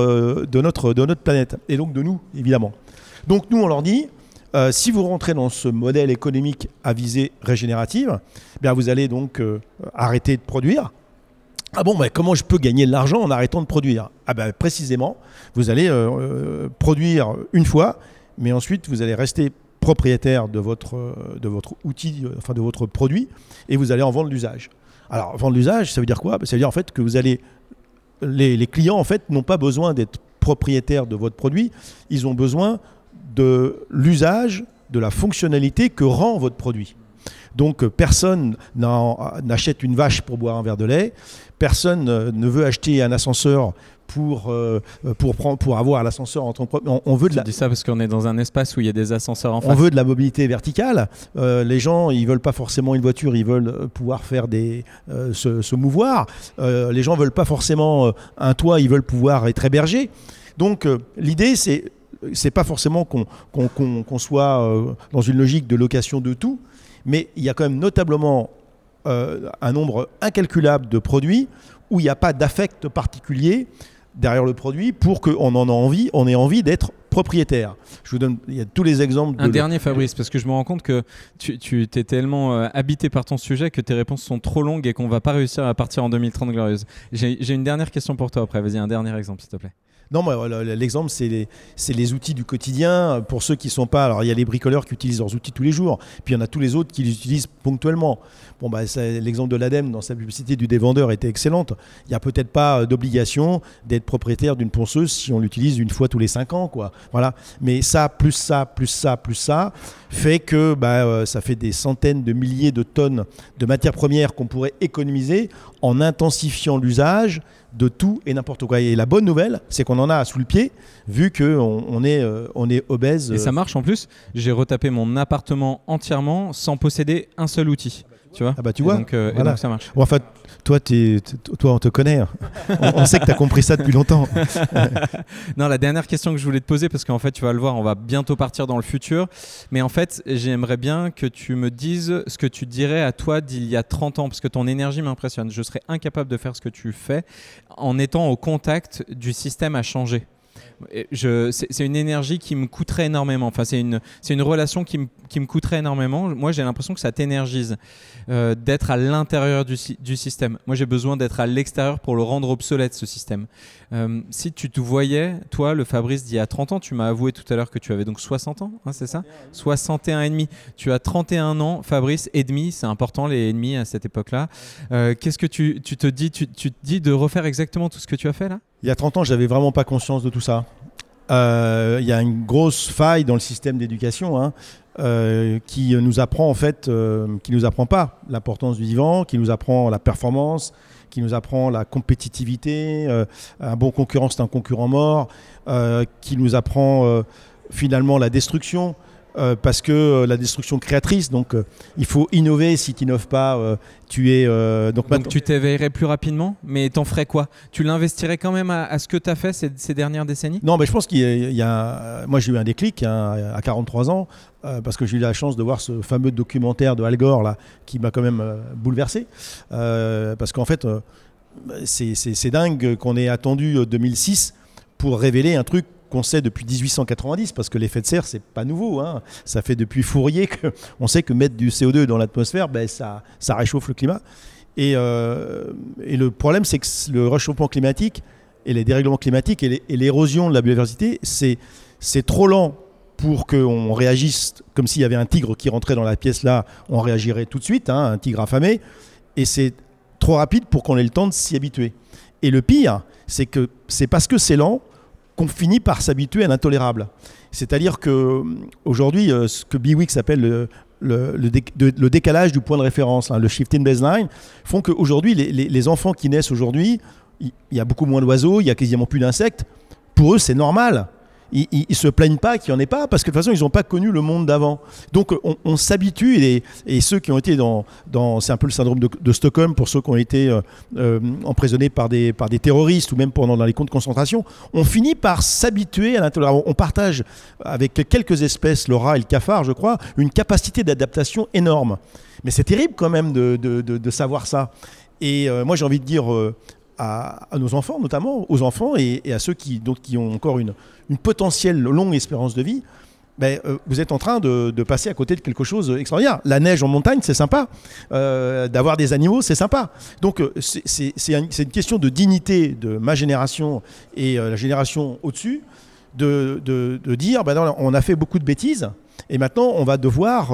notre planète, et donc de nous, évidemment. Donc, nous, on leur dit... si vous rentrez dans ce modèle économique à visée régénérative, bien vous allez donc arrêter de produire. Ah bon, comment je peux gagner de l'argent en arrêtant de produire ? Précisément, vous allez produire une fois, mais ensuite vous allez rester propriétaire de votre outil, enfin de votre produit, et vous allez en vendre l'usage. Alors, vendre l'usage, ça veut dire quoi ? Ça veut dire en fait que vous allez... Les clients en fait n'ont pas besoin d'être propriétaires de votre produit, ils ont besoin de l'usage, de la fonctionnalité que rend votre produit. Donc personne n'achète une vache pour boire un verre de lait, personne ne veut acheter un ascenseur pour avoir l'ascenseur en tant que... On veut tu dis ça parce qu'on est dans un espace où il y a des ascenseurs en face. On veut de la mobilité verticale. Les gens, ils veulent pas forcément une voiture, ils veulent pouvoir faire se mouvoir. Les gens veulent pas forcément un toit, ils veulent pouvoir être hébergés. Donc l'idée, c'est pas forcément qu'on soit dans une logique de location de tout, mais il y a quand même notablement un nombre incalculable de produits où il n'y a pas d'affect particulier derrière le produit pour qu'on ait envie d'être propriétaire. Je vous donne, il y a tous les exemples. Dernier Fabrice, parce que je me rends compte que tu t'es tellement habité par ton sujet que tes réponses sont trop longues et qu'on va pas réussir à partir en 2030 glorieuse. J'ai une dernière question pour toi après. Vas-y, un dernier exemple s'il te plaît. Non, l'exemple, c'est les outils du quotidien. Pour ceux qui ne sont pas... Alors, il y a les bricoleurs qui utilisent leurs outils tous les jours. Puis, il y en a tous les autres qui les utilisent ponctuellement. Bon, l'exemple de l'ADEME dans sa publicité du dévendeur était excellente. Il n'y a peut-être pas d'obligation d'être propriétaire d'une ponceuse si on l'utilise une fois tous les 5 ans, quoi. Voilà. Mais ça, plus ça, fait que ça fait des centaines de milliers de tonnes de matières premières qu'on pourrait économiser en intensifiant l'usage de tout et n'importe quoi. Et la bonne nouvelle, c'est qu'on en a sous le pied, vu qu'on est obèse. Et ça marche en plus. J'ai retapé mon appartement entièrement sans posséder un seul outil. Tu vois ? Tu vois, donc, voilà. Et donc ça marche. Bon, enfin, toi, on te connaît. On sait que tu as compris ça depuis longtemps. Non, la dernière question que je voulais te poser, parce qu'en fait, tu vas le voir, on va bientôt partir dans le futur. Mais en fait, j'aimerais bien que tu me dises ce que tu dirais à toi d'il y a 30 ans, parce que ton énergie m'impressionne. Je serais incapable de faire ce que tu fais en étant au contact du système à changer. C'est une énergie qui me coûterait énormément. Enfin, c'est une relation qui me coûterait énormément. Moi, j'ai l'impression que ça t'énergise d'être à l'intérieur du système. Moi, j'ai besoin d'être à l'extérieur pour le rendre obsolète, ce système. Si tu te voyais, toi, le Fabrice d'il y a 30 ans, tu m'as avoué tout à l'heure que tu avais donc 60 ans, hein, c'est ça ? 61 et demi. Tu as 31 ans, Fabrice, et demi. C'est important, les et demi à cette époque-là. Qu'est-ce que tu te dis ? Tu te dis de refaire exactement tout ce que tu as fait là ? Il y a 30 ans, je n'avais vraiment pas conscience de tout ça. Il y a une grosse faille dans le système d'éducation qui nous apprend en fait, qui nous apprend pas l'importance du vivant, qui nous apprend la performance, qui nous apprend la compétitivité, un bon concurrent c'est un concurrent mort, qui nous apprend finalement la destruction. Parce que la destruction créatrice, donc il faut innover. Si tu n'innoves pas, tu es... Donc tu t'éveillerais plus rapidement, mais t'en ferais quoi ? Tu l'investirais quand même à ce que tu as fait ces dernières décennies ? Non, mais je pense qu'il y a... Moi, j'ai eu un déclic à 43 ans, parce que j'ai eu la chance de voir ce fameux documentaire de Al Gore, là, qui m'a quand même bouleversé. Parce qu'en fait, c'est dingue qu'on ait attendu 2006 pour révéler un truc qu'on sait depuis 1890, parce que l'effet de serre, c'est pas nouveau, hein. Ça fait depuis Fourier qu'on sait que mettre du CO2 dans l'atmosphère, ça réchauffe le climat. Et le problème, c'est que le réchauffement climatique et les dérèglements climatiques et l'érosion de la biodiversité, c'est trop lent pour qu'on réagisse comme s'il y avait un tigre qui rentrait dans la pièce là, on réagirait tout de suite, hein, un tigre affamé, et c'est trop rapide pour qu'on ait le temps de s'y habituer. Et le pire, c'est que c'est parce que c'est lent qu'on finit par s'habituer à l'intolérable. C'est-à-dire qu'aujourd'hui, ce que Bewick appelle le décalage du point de référence, le shifting baseline, font qu'aujourd'hui, les enfants qui naissent aujourd'hui, il y a beaucoup moins d'oiseaux, il y a quasiment plus d'insectes. Pour eux, c'est normal. Ils se plaignent pas qu'il n'y en ait pas, parce que de toute façon, ils n'ont pas connu le monde d'avant. Donc, on s'habitue, et ceux qui ont été c'est un peu le syndrome de Stockholm, pour ceux qui ont été emprisonnés par des terroristes, ou même dans les camps de concentration, on finit par s'habituer à l'intolérance. On partage avec quelques espèces, le rat et le cafard, je crois, une capacité d'adaptation énorme. Mais c'est terrible quand même de savoir ça. Et moi, j'ai envie de dire... à nos enfants, notamment aux enfants et à ceux qui ont encore une potentielle longue espérance de vie, vous êtes en train de passer à côté de quelque chose d'extraordinaire. La neige en montagne, c'est sympa. D'avoir des animaux, c'est sympa. Donc, c'est une question de dignité de ma génération et la génération au-dessus, de dire, non, on a fait beaucoup de bêtises et maintenant, on va devoir...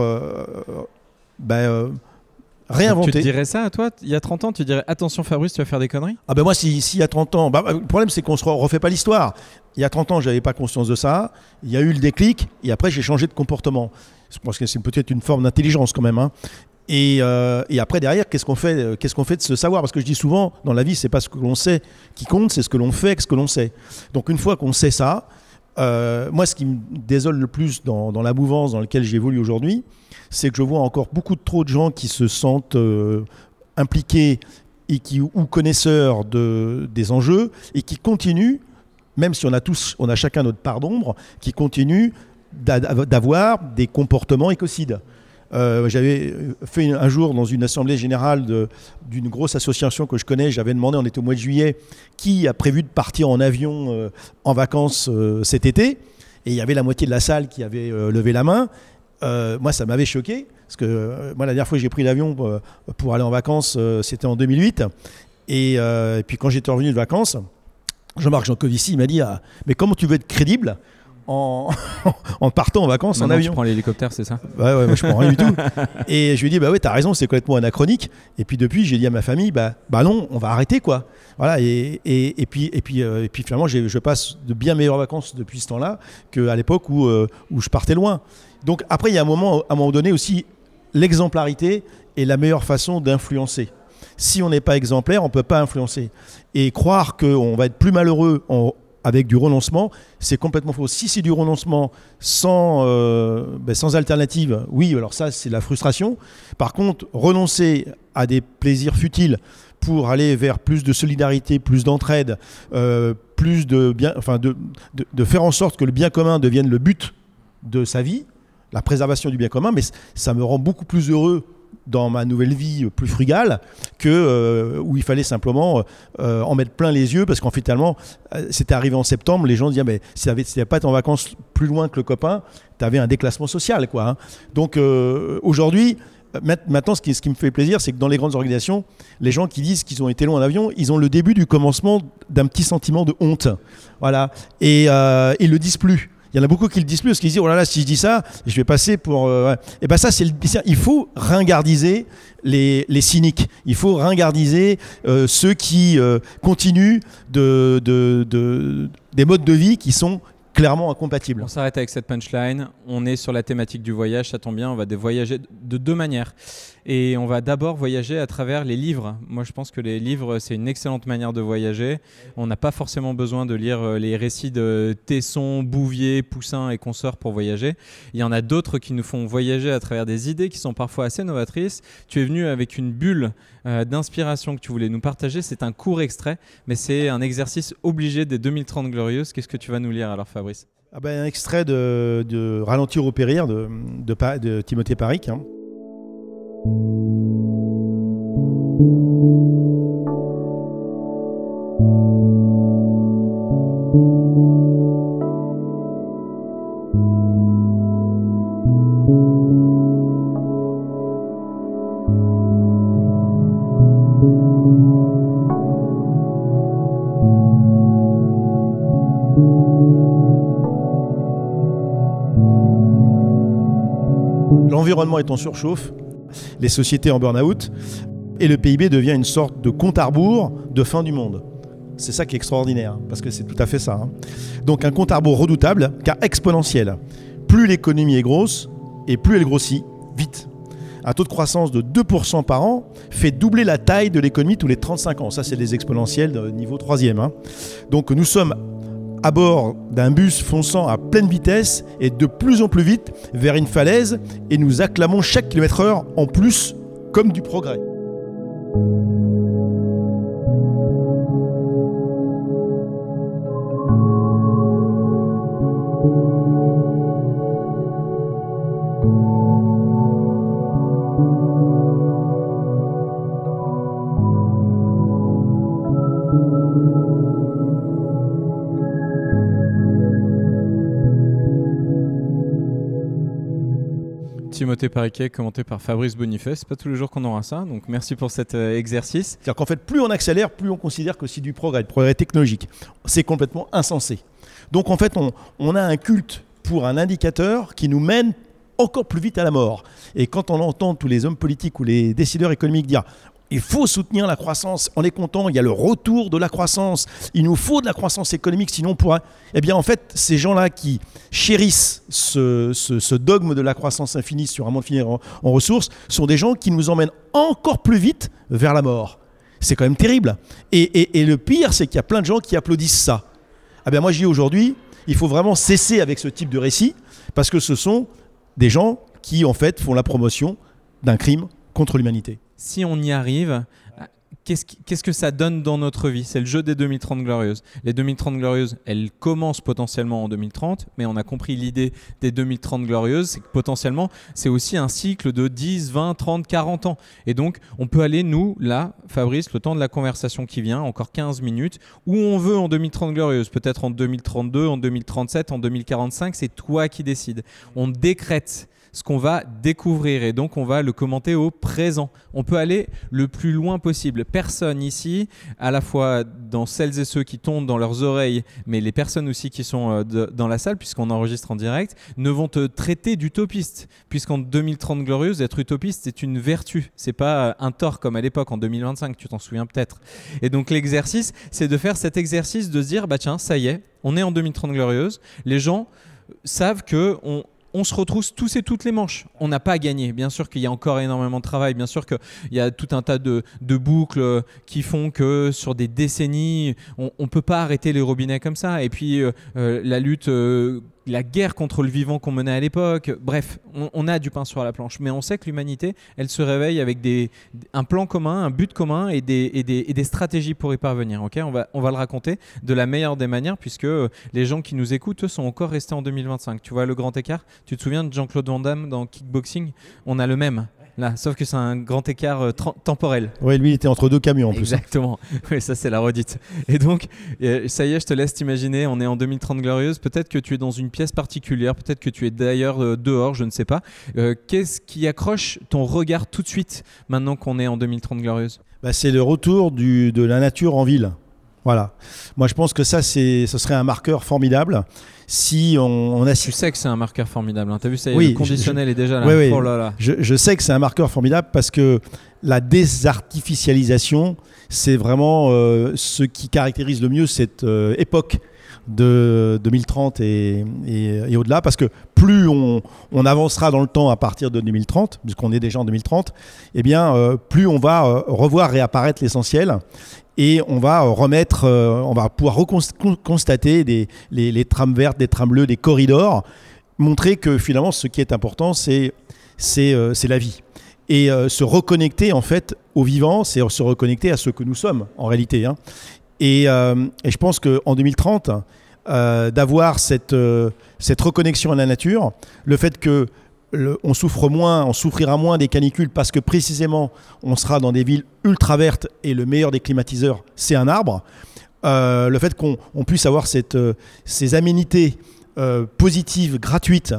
réinventer. Tu te dirais ça à toi, il y a 30 ans, tu dirais attention Fabrice, tu vas faire des conneries? Moi, s'il y a 30 ans, le problème c'est qu'on ne se refait pas l'histoire. Il y a 30 ans, je n'avais pas conscience de ça. Il y a eu le déclic et après, j'ai changé de comportement. Je pense que c'est peut-être une forme d'intelligence quand même. Et après, derrière, qu'est-ce qu'on fait de ce savoir? Parce que je dis souvent, dans la vie, c'est pas ce que l'on sait qui compte, c'est ce que l'on fait avec ce que l'on sait. Donc, une fois qu'on sait ça, moi, ce qui me désole le plus dans la mouvance dans laquelle j'évolue aujourd'hui, c'est que je vois encore beaucoup trop de gens qui se sentent impliqués et ou connaisseurs des enjeux et qui continuent, même si on a chacun notre part d'ombre, qui continuent d'avoir des comportements écocides. J'avais fait un jour dans une assemblée générale d'une grosse association que je connais, j'avais demandé, on était au mois de juillet, qui a prévu de partir en avion en vacances cet été, et il y avait la moitié de la salle qui avait levé la main. Moi, ça m'avait choqué, parce que moi, la dernière fois que j'ai pris l'avion pour aller en vacances, c'était en 2008. Et puis quand j'étais revenu de vacances, Jean-Marc Jancovici m'a dit mais comment tu veux être crédible en partant en vacances en avion? Tu prends l'hélicoptère, c'est ça? Ouais, moi je prends rien du tout. Et je lui ai dit ouais, t'as raison, c'est complètement anachronique. Et puis depuis, j'ai dit à ma famille non, on va arrêter quoi. Voilà. Et puis finalement, je passe de bien meilleures vacances depuis ce temps-là qu'à l'époque où je partais loin. Donc après, il y a à un moment donné aussi, l'exemplarité est la meilleure façon d'influencer. Si on n'est pas exemplaire, on ne peut pas influencer. Et croire qu'on va être plus malheureux avec du renoncement, c'est complètement faux. Si c'est du renoncement sans alternative, oui, alors ça, c'est la frustration. Par contre, renoncer à des plaisirs futiles pour aller vers plus de solidarité, plus d'entraide, plus de faire en sorte que le bien commun devienne le but de sa vie, la préservation du bien commun, mais ça me rend beaucoup plus heureux dans ma nouvelle vie plus frugale où il fallait simplement en mettre plein les yeux, parce qu'en fait finalement c'était arrivé en septembre, les gens disaient mais si tu n'avais pas été en vacances plus loin que le copain, tu avais un déclassement social quoi. Donc aujourd'hui, maintenant ce qui me fait plaisir, c'est que dans les grandes organisations, les gens qui disent qu'ils ont été loin en avion, ils ont le début du commencement d'un petit sentiment de honte, voilà, et ils le disent plus. Il y en a beaucoup qui le disent plus parce qu'ils disent oh là là, si je dis ça, je vais passer pour et ça il faut ringardiser les cyniques. Il faut ringardiser ceux qui continuent des modes de vie qui sont clairement incompatibles. On s'arrête avec cette punchline. On est sur la thématique du voyage, ça tombe bien, on va voyager de deux manières. Et on va d'abord voyager à travers les livres. Moi, je pense que les livres, c'est une excellente manière de voyager. On n'a pas forcément besoin de lire les récits de Tesson, Bouvier, Poussin et consorts pour voyager. Il y en a d'autres qui nous font voyager à travers des idées qui sont parfois assez novatrices. Tu es venu avec une bulle d'inspiration que tu voulais nous partager. C'est un court extrait, mais c'est un exercice obligé des 2030 Glorieuses. Qu'est-ce que tu vas nous lire alors, Fabrice? Un extrait de Ralentir ou périr de Timothée Paric. L'environnement est en surchauffe, les sociétés en burn-out, et le PIB devient une sorte de compte à rebours de fin du monde. C'est ça qui est extraordinaire, parce que c'est tout à fait ça. Donc un compte à rebours redoutable, car exponentiel. Plus l'économie est grosse, et plus elle grossit vite. Un taux de croissance de 2% par an fait doubler la taille de l'économie tous les 35 ans. Ça, c'est des exponentiels de niveau 3e. Donc nous sommes à bord d'un bus fonçant à pleine vitesse et de plus en plus vite vers une falaise, et nous acclamons chaque kilomètre-heure en plus comme du progrès. Timothée Pariquet, commenté par Fabrice Bonifay. C'est pas tous les jours qu'on aura ça, donc merci pour cet exercice. C'est-à-dire qu'en fait, plus on accélère, plus on considère que c'est du progrès technologique. C'est complètement insensé. Donc en fait, on a un culte pour un indicateur qui nous mène encore plus vite à la mort. Et quand on entend tous les hommes politiques ou les décideurs économiques dire il faut soutenir la croissance, on est content, il y a le retour de la croissance, il nous faut de la croissance économique, sinon on pourra... Eh bien en fait, ces gens-là qui chérissent ce dogme de la croissance infinie sur un monde fini en ressources sont des gens qui nous emmènent encore plus vite vers la mort. C'est quand même terrible. Et le pire, c'est qu'il y a plein de gens qui applaudissent ça. Ah ben moi je dis aujourd'hui, il faut vraiment cesser avec ce type de récit, parce que ce sont des gens qui en fait font la promotion d'un crime contre l'humanité. Si on y arrive, qu'est-ce que ça donne dans notre vie ? C'est le jeu des 2030 glorieuses. Les 2030 glorieuses, elles commencent potentiellement en 2030, mais on a compris l'idée des 2030 glorieuses, c'est que potentiellement, c'est aussi un cycle de 10, 20, 30, 40 ans. Et donc, on peut aller, nous, là, Fabrice, le temps de la conversation qui vient, encore 15 minutes, où on veut en 2030 glorieuses, peut-être en 2032, en 2037, en 2045, c'est toi qui décides. On décrète ce qu'on va découvrir et donc on va le commenter au présent. On peut aller le plus loin possible. Personne ici, à la fois dans celles et ceux qui tombent dans leurs oreilles, mais les personnes aussi qui sont dans la salle, puisqu'on enregistre en direct, ne vont te traiter d'utopiste. Puisqu'en 2030 glorieuse, être utopiste, c'est une vertu. C'est pas un tort comme à l'époque, en 2025, tu t'en souviens peut-être. Et donc l'exercice, c'est de faire cet exercice de se dire, bah tiens, ça y est, on est en 2030 glorieuse. Les gens savent qu'on se retrousse tous et toutes les manches. On n'a pas gagné. Bien sûr qu'il y a encore énormément de travail. Bien sûr qu'il y a tout un tas de boucles qui font que sur des décennies, on ne peut pas arrêter les robinets comme ça. Et puis la lutte, la guerre contre le vivant qu'on menait à l'époque. Bref, on a du pain sur la planche. Mais on sait que l'humanité, elle se réveille avec un plan commun, un but commun et des stratégies pour y parvenir. Okay, on va le raconter de la meilleure des manières puisque les gens qui nous écoutent, eux, sont encore restés en 2025. Tu vois le grand écart ? Tu te souviens de Jean-Claude Van Damme dans Kickboxing ? On a le même. Là, sauf que c'est un grand écart temporel. Oui, lui, il était entre deux camions en plus. Exactement. Oui, ça, c'est la redite. Et donc, ça y est, je te laisse t'imaginer, on est en 2030 glorieuse. Peut-être que tu es dans une pièce particulière, peut-être que tu es d'ailleurs dehors, je ne sais pas. Qu'est-ce qui accroche ton regard tout de suite, maintenant qu'on est en 2030 glorieuse ? C'est le retour de la nature en ville. Voilà. Moi, je pense que ça, ce serait un marqueur formidable. Si on a... Tu sais que c'est un marqueur formidable. Hein. Tu as vu, ça y est, oui, le conditionnel est déjà là. Oui. Oh là là. Je sais que c'est un marqueur formidable parce que la désartificialisation, c'est vraiment ce qui caractérise le mieux cette époque de 2030 et au-delà. Parce que plus on avancera dans le temps à partir de 2030, puisqu'on est déjà en 2030, eh bien, plus on va revoir réapparaître l'essentiel. Et on va on va pouvoir constater les trames vertes, des trames bleues, des corridors, montrer que finalement ce qui est important, c'est la vie. Et se reconnecter en fait au vivant, c'est se reconnecter à ce que nous sommes en réalité. Hein. Et je pense qu'en 2030, d'avoir cette reconnexion à la nature, le fait que on souffrira moins des canicules parce que précisément on sera dans des villes ultra vertes et le meilleur des climatiseurs c'est un arbre. Le fait qu'on puisse avoir ces aménités positives, gratuites,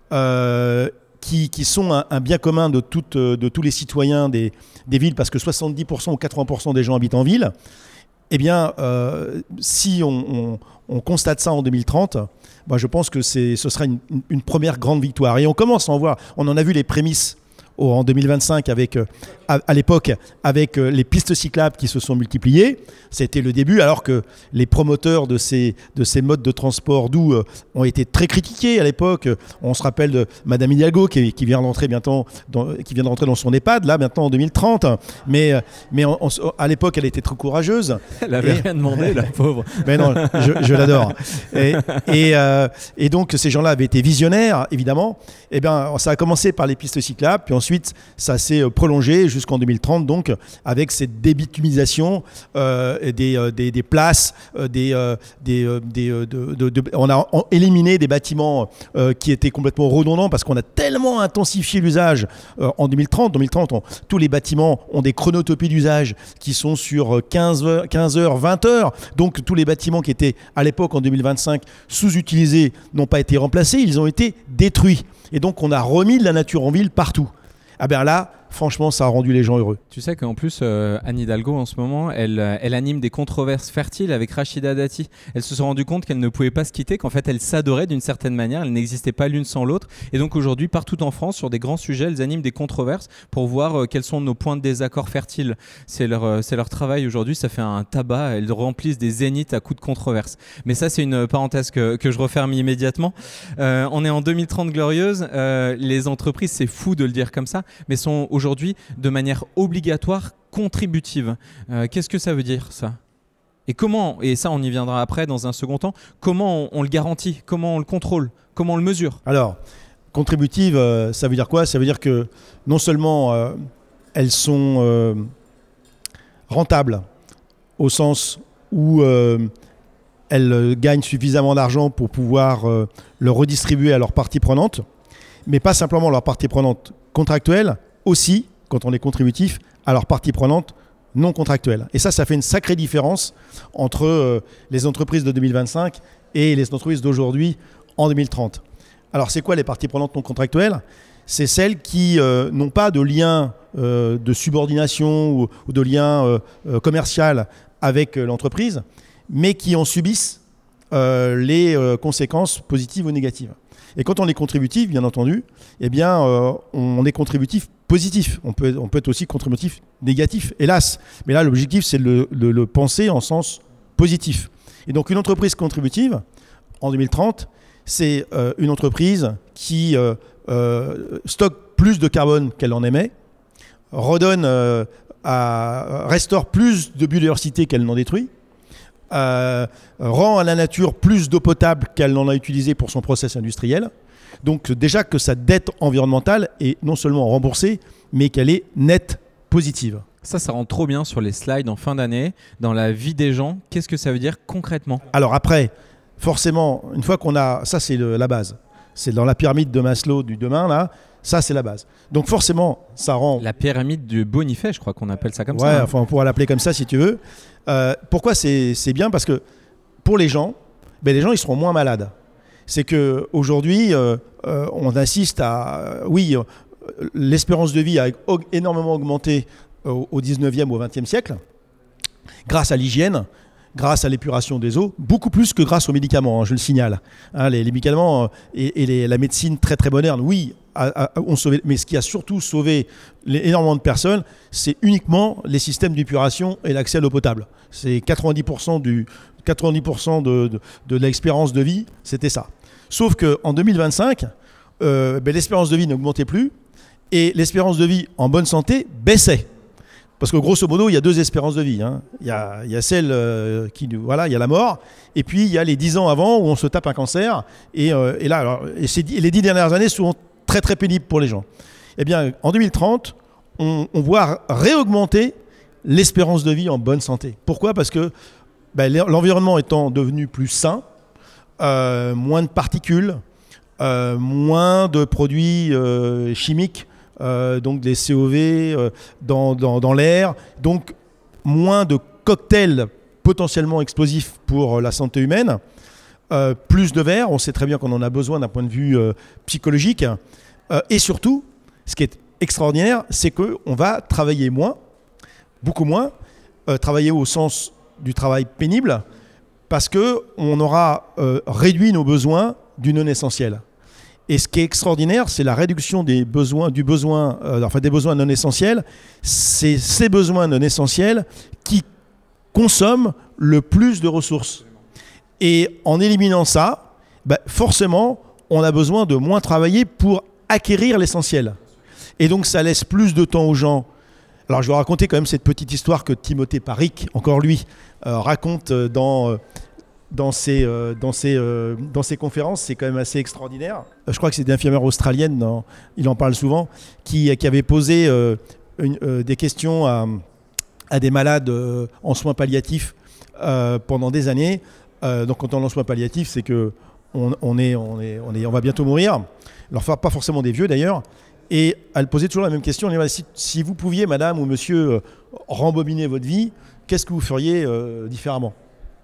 qui sont un bien commun de tous les citoyens des villes parce que 70% ou 80% des gens habitent en ville. Eh bien, si on constate ça en 2030, je pense que ce sera une première grande victoire. Et on commence à en voir, on en a vu les prémices en 2025 avec, à l'époque avec les pistes cyclables qui se sont multipliées. C'était le début, alors que les promoteurs de ces modes de transport doux ont été très critiqués à l'époque. On se rappelle de Madame Hidalgo qui vient d'entrer bientôt qui vient de rentrer dans son EHPAD, là maintenant en 2030. Mais à l'époque, elle était trop courageuse. Elle avait rien demandé, la pauvre. Mais non, je l'adore. Et donc, ces gens-là avaient été visionnaires, évidemment. Eh bien, ça a commencé par les pistes cyclables, puis ensuite, ça s'est prolongé jusqu'en 2030, donc, avec cette débitumisation des places, on a éliminé des bâtiments qui étaient complètement redondants parce qu'on a tellement intensifié l'usage en 2030. En 2030, tous les bâtiments ont des chronotopies d'usage qui sont sur 15 heures, 20 heures. Donc, tous les bâtiments qui étaient à l'époque en 2025 sous-utilisés n'ont pas été remplacés, ils ont été détruits. Et donc, on a remis de la nature en ville partout. Ah ben là, franchement, ça a rendu les gens heureux. Tu sais qu'en plus, Anne Hidalgo, en ce moment, elle anime des controverses fertiles avec Rachida Dati. Elle se sont rendu compte qu'elle ne pouvait pas se quitter, qu'en fait, elles s'adoraient d'une certaine manière. Elles n'existaient pas l'une sans l'autre. Et donc aujourd'hui, partout en France, sur des grands sujets, elles animent des controverses pour voir quels sont nos points de désaccord fertiles. C'est leur travail aujourd'hui. Ça fait un tabac. Elles remplissent des zéniths à coups de controverses. Mais ça, c'est une parenthèse que je referme immédiatement. On est en 2030 glorieuse. Les entreprises, c'est fou de le dire comme ça, mais sont aujourd'hui de manière obligatoire contributive. Qu'est-ce que ça veut dire, ça ? Et comment, et ça on y viendra après dans un second temps, comment on le garantit, comment on le contrôle, comment on le mesure ? Alors, contributive, ça veut dire quoi ? Ça veut dire que non seulement elles sont rentables, au sens où elles gagnent suffisamment d'argent pour pouvoir le redistribuer à leurs parties prenantes, mais pas simplement leurs parties prenantes contractuelles, aussi, quand on est contributif, à leurs parties prenantes non contractuelles. Et ça fait une sacrée différence entre les entreprises de 2025 et les entreprises d'aujourd'hui en 2030. Alors, c'est quoi les parties prenantes non contractuelles ? C'est celles qui n'ont pas de lien de subordination ou de lien commercial avec l'entreprise, mais qui en subissent les conséquences positives ou négatives. Et quand on est contributif, bien entendu, eh bien, on est contributif positif. On peut être aussi contributif négatif, hélas. Mais là, l'objectif, c'est de le penser en sens positif. Et donc, une entreprise contributive, en 2030, c'est une entreprise qui stocke plus de carbone qu'elle en émet, restaure plus de biodiversité qu'elle n'en détruit, rend à la nature plus d'eau potable qu'elle n'en a utilisé pour son process industriel. Donc déjà que sa dette environnementale est non seulement remboursée, mais qu'elle est nette positive. Ça rentre trop bien sur les slides en fin d'année, dans la vie des gens. Qu'est-ce que ça veut dire concrètement ? Alors après, forcément, une fois qu'on a... Ça, c'est la base. C'est dans la pyramide de Maslow du demain, là. Ça, c'est la base. Donc forcément, ça rend... La pyramide du Bonifay, je crois qu'on appelle ça comme ça. Ouais, enfin, on pourra l'appeler comme ça si tu veux. Pourquoi c'est bien ? Parce que pour les gens, les gens, ils seront moins malades. C'est qu'aujourd'hui, on assiste à... Oui, l'espérance de vie a énormément augmenté au 19e ou au 20e siècle, grâce à l'hygiène, grâce à l'épuration des eaux, beaucoup plus que grâce aux médicaments, je le signale. Les médicaments et la médecine très très moderne, oui, ont sauvé, mais ce qui a surtout sauvé énormément de personnes, c'est uniquement les systèmes d'épuration et l'accès à l'eau potable. C'est 90% de l'expérience de vie, c'était ça. Sauf qu'en 2025, l'espérance de vie n'augmentait plus et l'espérance de vie en bonne santé baissait. Parce que grosso modo, il y a deux espérances de vie. Il y a celle il y a la mort, et puis il y a les 10 ans avant où on se tape un cancer. Et les 10 dernières années sont très très pénibles pour les gens. Eh bien, en 2030, on voit réaugmenter l'espérance de vie en bonne santé. Pourquoi ? Parce que l'environnement étant devenu plus sain, moins de particules, moins de produits chimiques, donc des COV dans l'air, donc moins de cocktails potentiellement explosifs pour la santé humaine, plus de verre, on sait très bien qu'on en a besoin d'un point de vue psychologique, et surtout, ce qui est extraordinaire, c'est qu'on va travailler moins, beaucoup moins, travailler au sens du travail pénible, parce qu'on aura réduit nos besoins du non essentiel. Et ce qui est extraordinaire, c'est la réduction des besoins non essentiels. C'est ces besoins non essentiels qui consomment le plus de ressources. Et en éliminant ça, forcément, on a besoin de moins travailler pour acquérir l'essentiel. Et donc, ça laisse plus de temps aux gens. Alors, je vais raconter quand même cette petite histoire que Timothée Paric, encore lui, raconte dans ses conférences. C'est quand même assez extraordinaire. Je crois que c'est une infirmière australienne, il en parle souvent, qui avait posé des questions à des malades en soins palliatifs pendant des années. Donc quand on est en soins palliatifs, c'est que on va bientôt mourir. Alors pas forcément des vieux d'ailleurs. Et elle posait toujours la même question. Elle disait, si vous pouviez, madame ou monsieur, rembobiner votre vie, qu'est-ce que vous feriez différemment ?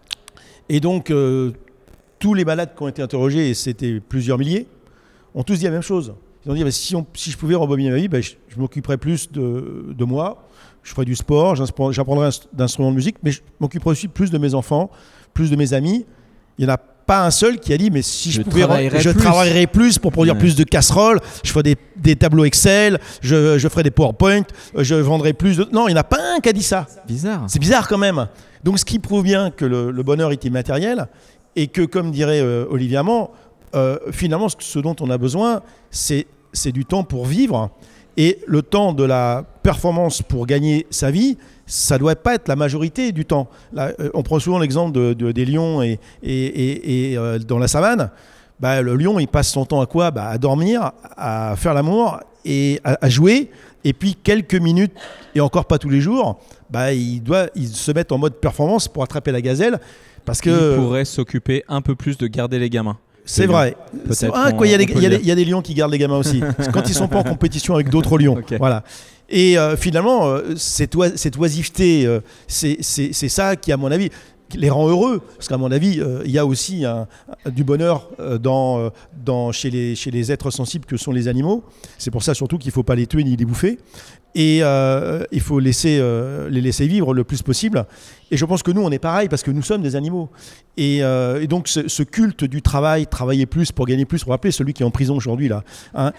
Et donc, tous les malades qui ont été interrogés, et c'était plusieurs milliers, ont tous dit la même chose. Ils ont dit, si je pouvais rembobiner ma vie, je m'occuperais plus de moi, je ferais du sport, j'apprendrais d'instruments de musique, mais je m'occuperais aussi plus de mes enfants, plus de mes amis. Il n'y en a pas un seul qui a dit, mais si je pouvais, je travaillerais plus pour produire plus de casseroles, je ferais des tableaux Excel, je ferais des PowerPoint, je vendrais plus de... Non, il n'y en a pas un qui a dit ça. Bizarre. C'est bizarre quand même. Donc ce qui prouve bien que le bonheur est immatériel et que, comme dirait Olivier Amand, finalement ce dont on a besoin, c'est du temps pour vivre. Et le temps de la performance pour gagner sa vie, ça ne doit pas être la majorité du temps. Là, on prend souvent l'exemple des lions et dans la savane. Le lion, il passe son temps à quoi ? À dormir, à faire l'amour et à jouer. Et puis quelques minutes, et encore pas tous les jours, il se met en mode performance pour attraper la gazelle. Parce que il pourrait s'occuper un peu plus de garder les gamins. C'est vrai. Il y a des lions qui gardent les gamins aussi. C'est quand ils ne sont pas en compétition avec d'autres lions. Okay. Voilà. Et finalement, cette oisiveté, c'est ça qui, à mon avis, les rend heureux. Parce qu'à mon avis, il y a aussi du bonheur chez les êtres sensibles que sont les animaux. C'est pour ça surtout qu'il ne faut pas les tuer ni les bouffer. Et il faut les laisser vivre le plus possible. Et je pense que nous, on est pareil parce que nous sommes des animaux. Et donc, ce culte du travailler plus pour gagner plus, on va rappeler celui qui est en prison aujourd'hui, là.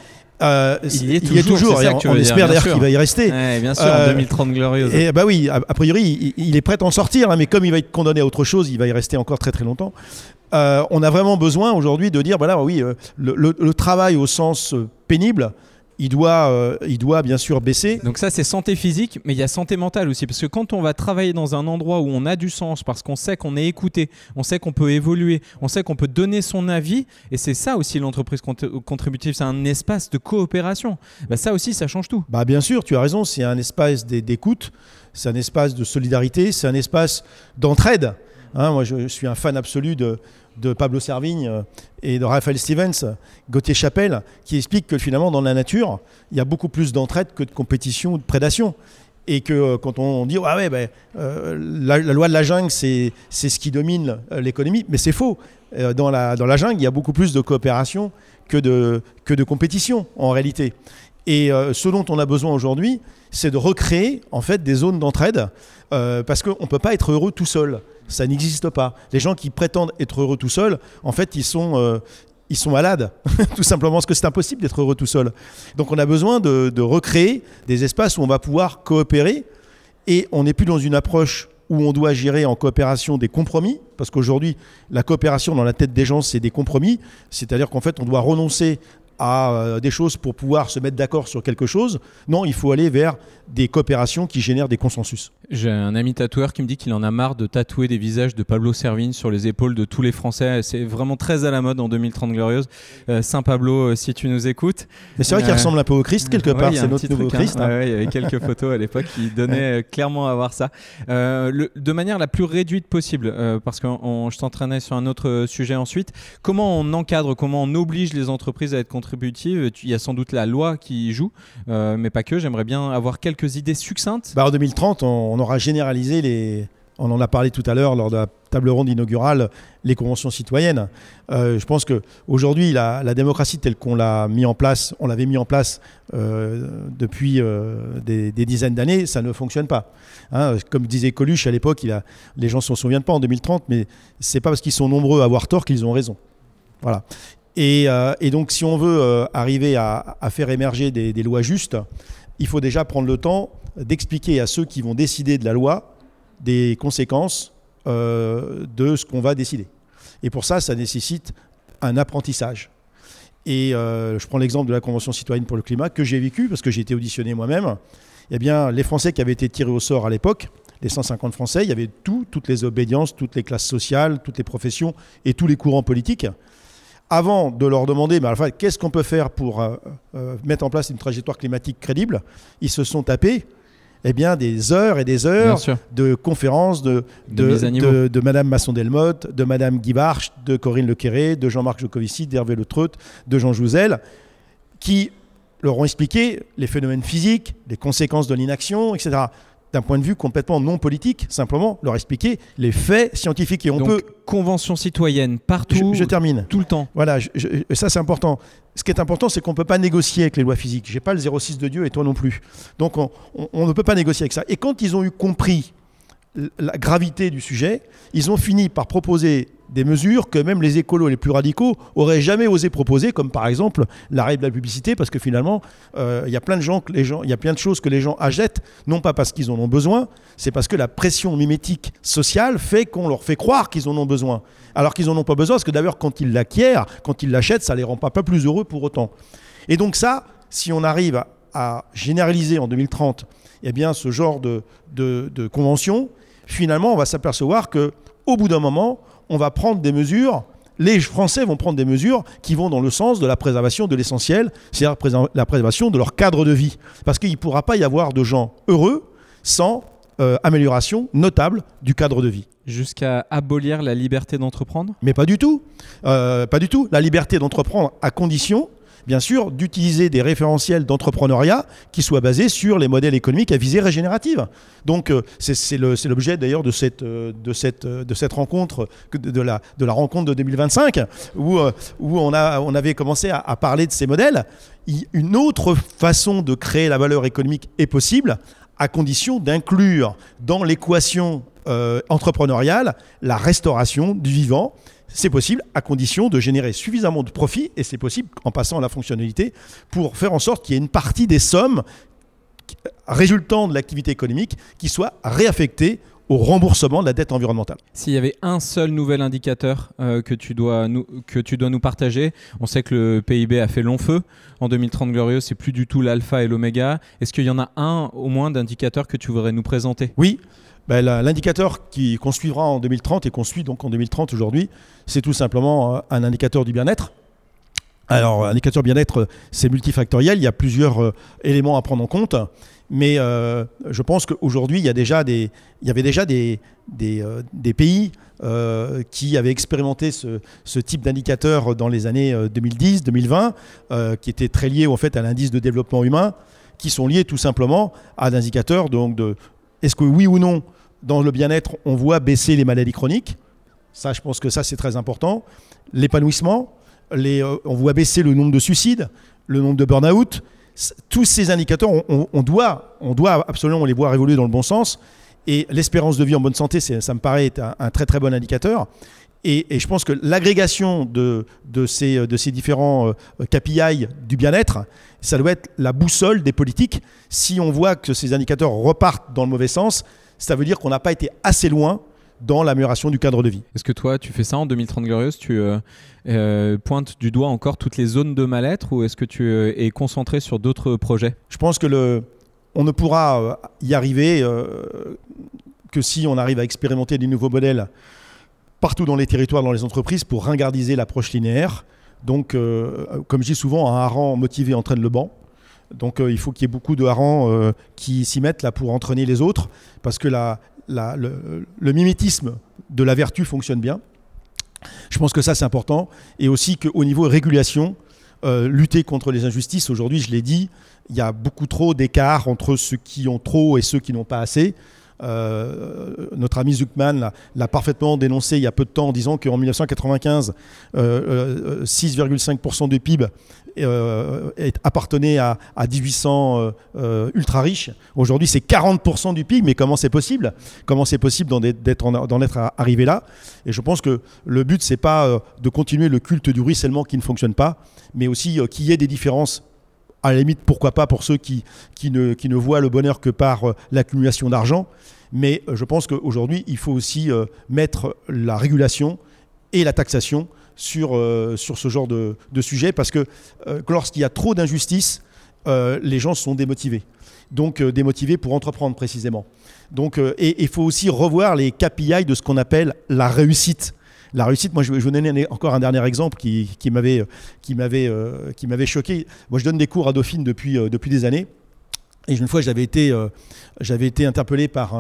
Il y est toujours. Et on espère d'ailleurs qu'il va y rester. Ouais, bien sûr, en 2030 glorieuse. Et oui, a priori, il est prêt à en sortir, mais comme il va être condamné à autre chose, il va y rester encore très très longtemps. On a vraiment besoin aujourd'hui de dire, le travail au sens pénible, il doit bien sûr baisser. Donc ça, c'est santé physique, mais il y a santé mentale aussi. Parce que quand on va travailler dans un endroit où on a du sens, parce qu'on sait qu'on est écouté, on sait qu'on peut évoluer, on sait qu'on peut donner son avis, et c'est ça aussi l'entreprise contributive, c'est un espace de coopération. Ça aussi, ça change tout. Bien sûr, tu as raison, c'est un espace d'écoute, c'est un espace de solidarité, c'est un espace d'entraide. Moi, je suis un fan absolu de Pablo Servigne et de Raphaël Stevens, Gauthier Chapelle, qui expliquent que finalement, dans la nature, il y a beaucoup plus d'entraide que de compétition ou de prédation. Et que quand on dit la loi de la jungle, c'est ce qui domine l'économie, mais c'est faux. Dans la jungle, il y a beaucoup plus de coopération que de compétition, en réalité. Et ce dont on a besoin aujourd'hui, c'est de recréer en fait des zones d'entraide, parce qu'on ne peut pas être heureux tout seul. Ça n'existe pas. Les gens qui prétendent être heureux tout seuls, en fait, ils sont malades, tout simplement, parce que c'est impossible d'être heureux tout seul. Donc on a besoin de recréer des espaces où on va pouvoir coopérer, et on n'est plus dans une approche où on doit gérer en coopération des compromis, parce qu'aujourd'hui, la coopération dans la tête des gens, c'est des compromis, c'est-à-dire qu'en fait, on doit renoncer à des choses pour pouvoir se mettre d'accord sur quelque chose. Non, il faut aller vers des coopérations qui génèrent des consensus. J'ai un ami tatoueur qui me dit qu'il en a marre de tatouer des visages de Pablo Servigne sur les épaules de tous les Français. C'est vraiment très à la mode en 2030 glorieuse. Saint Pablo, si tu nous écoutes. Mais c'est vrai qu'il ressemble un peu au Christ quelque part, c'est notre nouveau Christ. Il y avait quelques photos à l'époque qui donnaient clairement à voir ça. De manière la plus réduite possible, parce que je t'entraînais sur un autre sujet ensuite. Comment on encadre, comment on oblige les entreprises à être contributives ? Il y a sans doute la loi qui joue, mais pas que. J'aimerais bien avoir quelques idées succinctes. En 2030, on aura généralisé on en a parlé tout à l'heure lors de la table ronde inaugurale, les conventions citoyennes. Je pense qu'aujourd'hui, la démocratie telle qu'on l'a mis en place, on l'avait mis en place depuis des dizaines d'années, ça ne fonctionne pas. Comme disait Coluche à l'époque, les gens ne s'en souviennent pas en 2030, mais ce n'est pas parce qu'ils sont nombreux à avoir tort qu'ils ont raison. Voilà. Et donc, si on veut arriver à faire émerger des lois justes, il faut déjà prendre le temps d'expliquer à ceux qui vont décider de la loi des conséquences de ce qu'on va décider. Et pour ça nécessite un apprentissage. Et je prends l'exemple de la Convention citoyenne pour le climat que j'ai vécu parce que j'ai été auditionné moi-même. Eh bien, les Français qui avaient été tirés au sort à l'époque, les 150 Français, il y avait toutes les obédiences, toutes les classes sociales, toutes les professions et tous les courants politiques. Avant de leur demander qu'est-ce qu'on peut faire pour mettre en place une trajectoire climatique crédible, ils se sont tapés des heures et des heures de conférences de Madame Masson-Delmotte, de Madame Guy Barche, de Corinne Lequéré, de Jean-Marc Jancovici, d'Hervé Le Treut, de Jean Jouzel, qui leur ont expliqué les phénomènes physiques, les conséquences de l'inaction, etc. D'un point de vue complètement non politique, simplement leur expliquer les faits scientifiques. Et Donc, convention citoyenne partout, je termine. Tout le temps. Voilà, ça c'est important. Ce qui est important, c'est qu'on ne peut pas négocier avec les lois physiques. Je n'ai pas le 0,6 de Dieu et toi non plus. Donc on ne peut pas négocier avec ça. Et quand ils ont eu compris la gravité du sujet, ils ont fini par proposer des mesures que même les écolos les plus radicaux auraient jamais osé proposer, comme par exemple l'arrêt de la publicité, parce que finalement, il y a plein de choses que les gens achètent, non pas parce qu'ils en ont besoin, c'est parce que la pression mimétique sociale fait qu'on leur fait croire qu'ils en ont besoin, alors qu'ils n'en ont pas besoin, parce que d'ailleurs, quand ils l'acquièrent, quand ils l'achètent, ça les rend pas plus heureux pour autant. Et donc ça, si on arrive à généraliser en 2030, ce genre de convention, finalement, on va s'apercevoir qu'au bout d'un moment, on va prendre des mesures, les Français vont prendre des mesures qui vont dans le sens de la préservation de l'essentiel, c'est-à-dire la préservation de leur cadre de vie. Parce qu'il ne pourra pas y avoir de gens heureux sans amélioration notable du cadre de vie. Jusqu'à abolir la liberté d'entreprendre ? Mais pas du tout. Pas du tout. La liberté d'entreprendre à condition, bien sûr, d'utiliser des référentiels d'entrepreneuriat qui soient basés sur les modèles économiques à visée régénérative. Donc, c'est l'objet d'ailleurs de cette rencontre, de la rencontre de 2025, où on avait commencé à parler de ces modèles. Une autre façon de créer la valeur économique est possible, à condition d'inclure dans l'équation entrepreneuriale la restauration du vivant. C'est possible à condition de générer suffisamment de profit, et c'est possible en passant à la fonctionnalité, pour faire en sorte qu'il y ait une partie des sommes résultant de l'activité économique qui soit réaffectée au remboursement de la dette environnementale. S'il y avait un seul nouvel indicateur que tu dois nous partager, on sait que le PIB a fait long feu. En 2030 glorieux, c'est plus du tout l'alpha et l'oméga. Est-ce qu'il y en a un au moins d'indicateur que tu voudrais nous présenter ? Oui. L'indicateur qu'on suivra en 2030 et qu'on suit donc en 2030 aujourd'hui, c'est tout simplement un indicateur du bien-être. Alors, indicateur bien-être, c'est multifactoriel, il y a plusieurs éléments à prendre en compte, mais je pense qu'aujourd'hui, il y avait déjà des pays qui avaient expérimenté ce type d'indicateur dans les années 2010-2020, qui étaient très liés en fait à l'indice de développement humain, qui sont liés tout simplement à l'indicateur donc est-ce que oui ou non, dans le bien-être, on voit baisser les maladies chroniques ? Ça, je pense que ça, c'est très important. L'épanouissement, on voit baisser le nombre de suicides, le nombre de burn-out. Tous ces indicateurs, on doit absolument les voir évoluer dans le bon sens. Et l'espérance de vie en bonne santé, ça me paraît être un très très bon indicateur. Et je pense que l'agrégation de ces différents KPI du bien-être, ça doit être la boussole des politiques. Si on voit que ces indicateurs repartent dans le mauvais sens, ça veut dire qu'on n'a pas été assez loin dans l'amélioration du cadre de vie. Est-ce que toi, tu fais ça en 2030 glorieuse ? Tu pointes du doigt encore toutes les zones de mal-être, ou est-ce que tu es concentré sur d'autres projets ? Je pense que on ne pourra y arriver que si on arrive à expérimenter des nouveaux modèles partout dans les territoires, dans les entreprises, pour ringardiser l'approche linéaire. Donc, comme je dis souvent, un hareng motivé entraîne le banc. Donc, il faut qu'il y ait beaucoup de harengs qui s'y mettent là pour entraîner les autres, parce que le mimétisme de la vertu fonctionne bien. Je pense que ça, c'est important. Et aussi qu'au niveau régulation, lutter contre les injustices, aujourd'hui, je l'ai dit, il y a beaucoup trop d'écart entre ceux qui ont trop et ceux qui n'ont pas assez. Notre ami Zuckman l'a parfaitement dénoncé il y a peu de temps en disant qu'en 1995, 6,5% du PIB appartenait à 1800 ultra riches. Aujourd'hui, c'est 40% du PIB, mais comment c'est possible ? Comment c'est possible d'en être arrivé là ? Et je pense que le but, c'est pas de continuer le culte du ruissellement qui ne fonctionne pas, mais aussi qu'il y ait des différences. À la limite, pourquoi pas pour ceux qui ne voient le bonheur que par l'accumulation d'argent. Mais je pense qu'aujourd'hui, il faut aussi mettre la régulation et la taxation sur ce genre de sujet, parce que lorsqu'il y a trop d'injustice, les gens sont démotivés. Donc démotivés pour entreprendre précisément. Donc, et il faut aussi revoir les KPI de ce qu'on appelle la réussite. La réussite, moi je vais vous donner encore un dernier exemple qui m'avait choqué. Moi je donne des cours à Dauphine depuis des années. Et une fois j'avais été interpellé par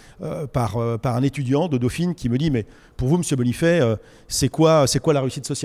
un étudiant de Dauphine qui me dit: mais pour vous, monsieur Bonifay, c'est quoi la réussite sociale ?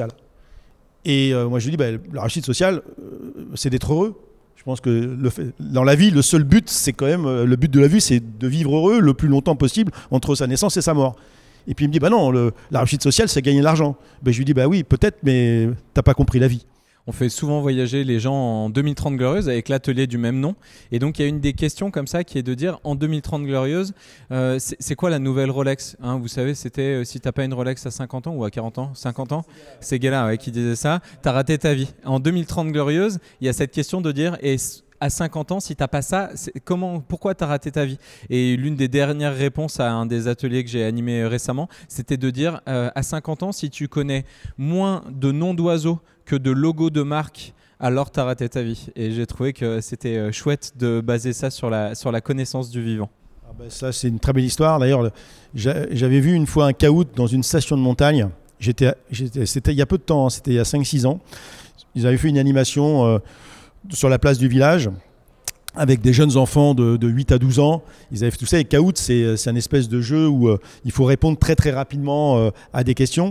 Et moi je lui dis: la réussite sociale, c'est d'être heureux. Je pense que dans la vie, le seul but, c'est quand même le but de la vie, c'est de vivre heureux le plus longtemps possible entre sa naissance et sa mort. Et puis il me dit: non, la réussite sociale, c'est gagner de l'argent. Je lui dis: oui, peut-être, mais t'as pas compris la vie. On fait souvent voyager les gens en 2030 Glorieuse avec l'atelier du même nom. Et donc, il y a une des questions comme ça qui est de dire, en 2030 Glorieuse, c'est quoi la nouvelle Rolex, hein? Vous savez, c'était si t'as pas une Rolex à 50 ans ou à 40 ans, 50 ans, c'est Guéla qui disait ça, t'as raté ta vie. En 2030 Glorieuse, il y a cette question de dire, et à 50 ans, si t'as pas ça, pourquoi t'as raté ta vie ? Et l'une des dernières réponses à un des ateliers que j'ai animé récemment, c'était de dire, à 50 ans, si tu connais moins de noms d'oiseaux que de logos de marque, alors t'as raté ta vie. Et j'ai trouvé que c'était chouette de baser ça sur la connaissance du vivant. Ça, c'est une très belle histoire. D'ailleurs, j'avais vu une fois un caout dans une station de montagne. C'était il y a peu de temps, c'était il y a 5-6 ans. Ils avaient fait une animation sur la place du village avec des jeunes enfants de 8 à 12 ans. Ils avaient fait tout ça. Et caout, c'est un espèce de jeu où il faut répondre très très rapidement à des questions.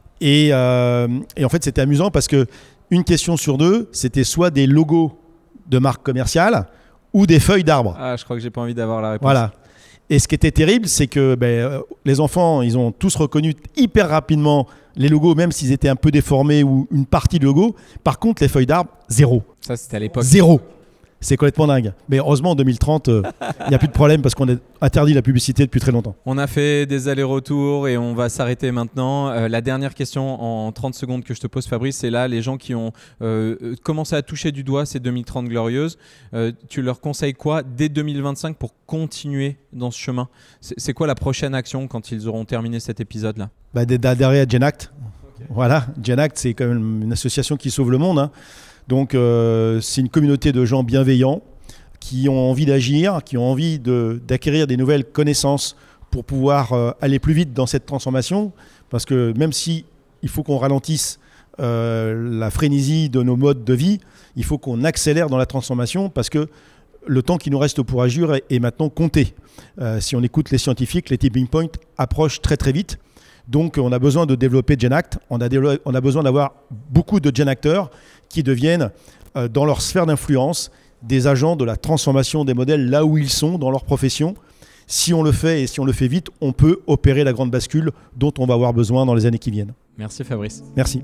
Et en fait, c'était amusant parce que une question sur deux, c'était soit des logos de marques commerciales ou des feuilles d'arbres. Ah, je crois que j'ai pas envie d'avoir la réponse. Voilà. Et ce qui était terrible, c'est que les enfants, ils ont tous reconnu hyper rapidement les logos, même s'ils étaient un peu déformés ou une partie de logo. Par contre, les feuilles d'arbres, zéro. Ça, c'était à l'époque. Zéro. C'est complètement dingue. Mais heureusement, en 2030, il n'y a plus de problème parce qu'on a interdit la publicité depuis très longtemps. On a fait des allers-retours et on va s'arrêter maintenant. La dernière question en 30 secondes que je te pose, Fabrice, c'est là, les gens qui ont commencé à toucher du doigt ces 2030 Glorieuses, tu leur conseilles quoi dès 2025 pour continuer dans ce chemin ? C'est quoi la prochaine action quand ils auront terminé cet épisode-là ? D'adhérer à GenAct. Okay. Voilà, GenAct, c'est quand même une association qui sauve le monde, hein. Donc c'est une communauté de gens bienveillants qui ont envie d'agir, qui ont envie d'acquérir des nouvelles connaissances pour pouvoir aller plus vite dans cette transformation. Parce que même si il faut qu'on ralentisse la frénésie de nos modes de vie, il faut qu'on accélère dans la transformation parce que le temps qui nous reste pour agir est maintenant compté. Si on écoute les scientifiques, les tipping points approchent très très vite. Donc on a besoin de développer GenAct, on a besoin d'avoir beaucoup de GenActeurs qui deviennent, dans leur sphère d'influence, des agents de la transformation des modèles là où ils sont dans leur profession. Si on le fait et si on le fait vite, on peut opérer la grande bascule dont on va avoir besoin dans les années qui viennent. Merci Fabrice. Merci.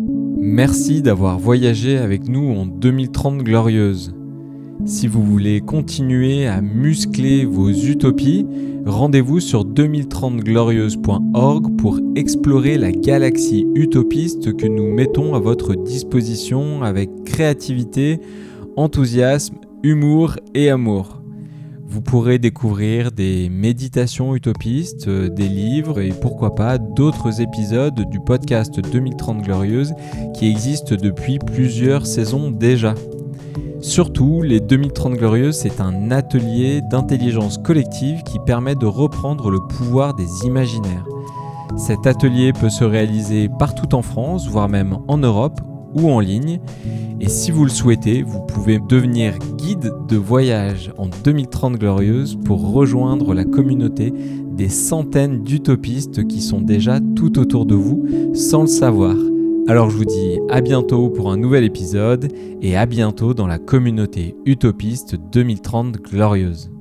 Merci d'avoir voyagé avec nous en 2030 Glorieuse. Si vous voulez continuer à muscler vos utopies, rendez-vous sur 2030glorieuse.org pour explorer la galaxie utopiste que nous mettons à votre disposition avec créativité, enthousiasme, humour et amour. Vous pourrez découvrir des méditations utopistes, des livres et pourquoi pas d'autres épisodes du podcast 2030 Glorieuse qui existent depuis plusieurs saisons déjà. Surtout, les 2030 Glorieuses, c'est un atelier d'intelligence collective qui permet de reprendre le pouvoir des imaginaires. Cet atelier peut se réaliser partout en France, voire même en Europe ou en ligne. Et si vous le souhaitez, vous pouvez devenir guide de voyage en 2030 Glorieuses pour rejoindre la communauté des centaines d'utopistes qui sont déjà tout autour de vous sans le savoir. Alors je vous dis à bientôt pour un nouvel épisode et à bientôt dans la communauté utopiste 2030 Glorieuse.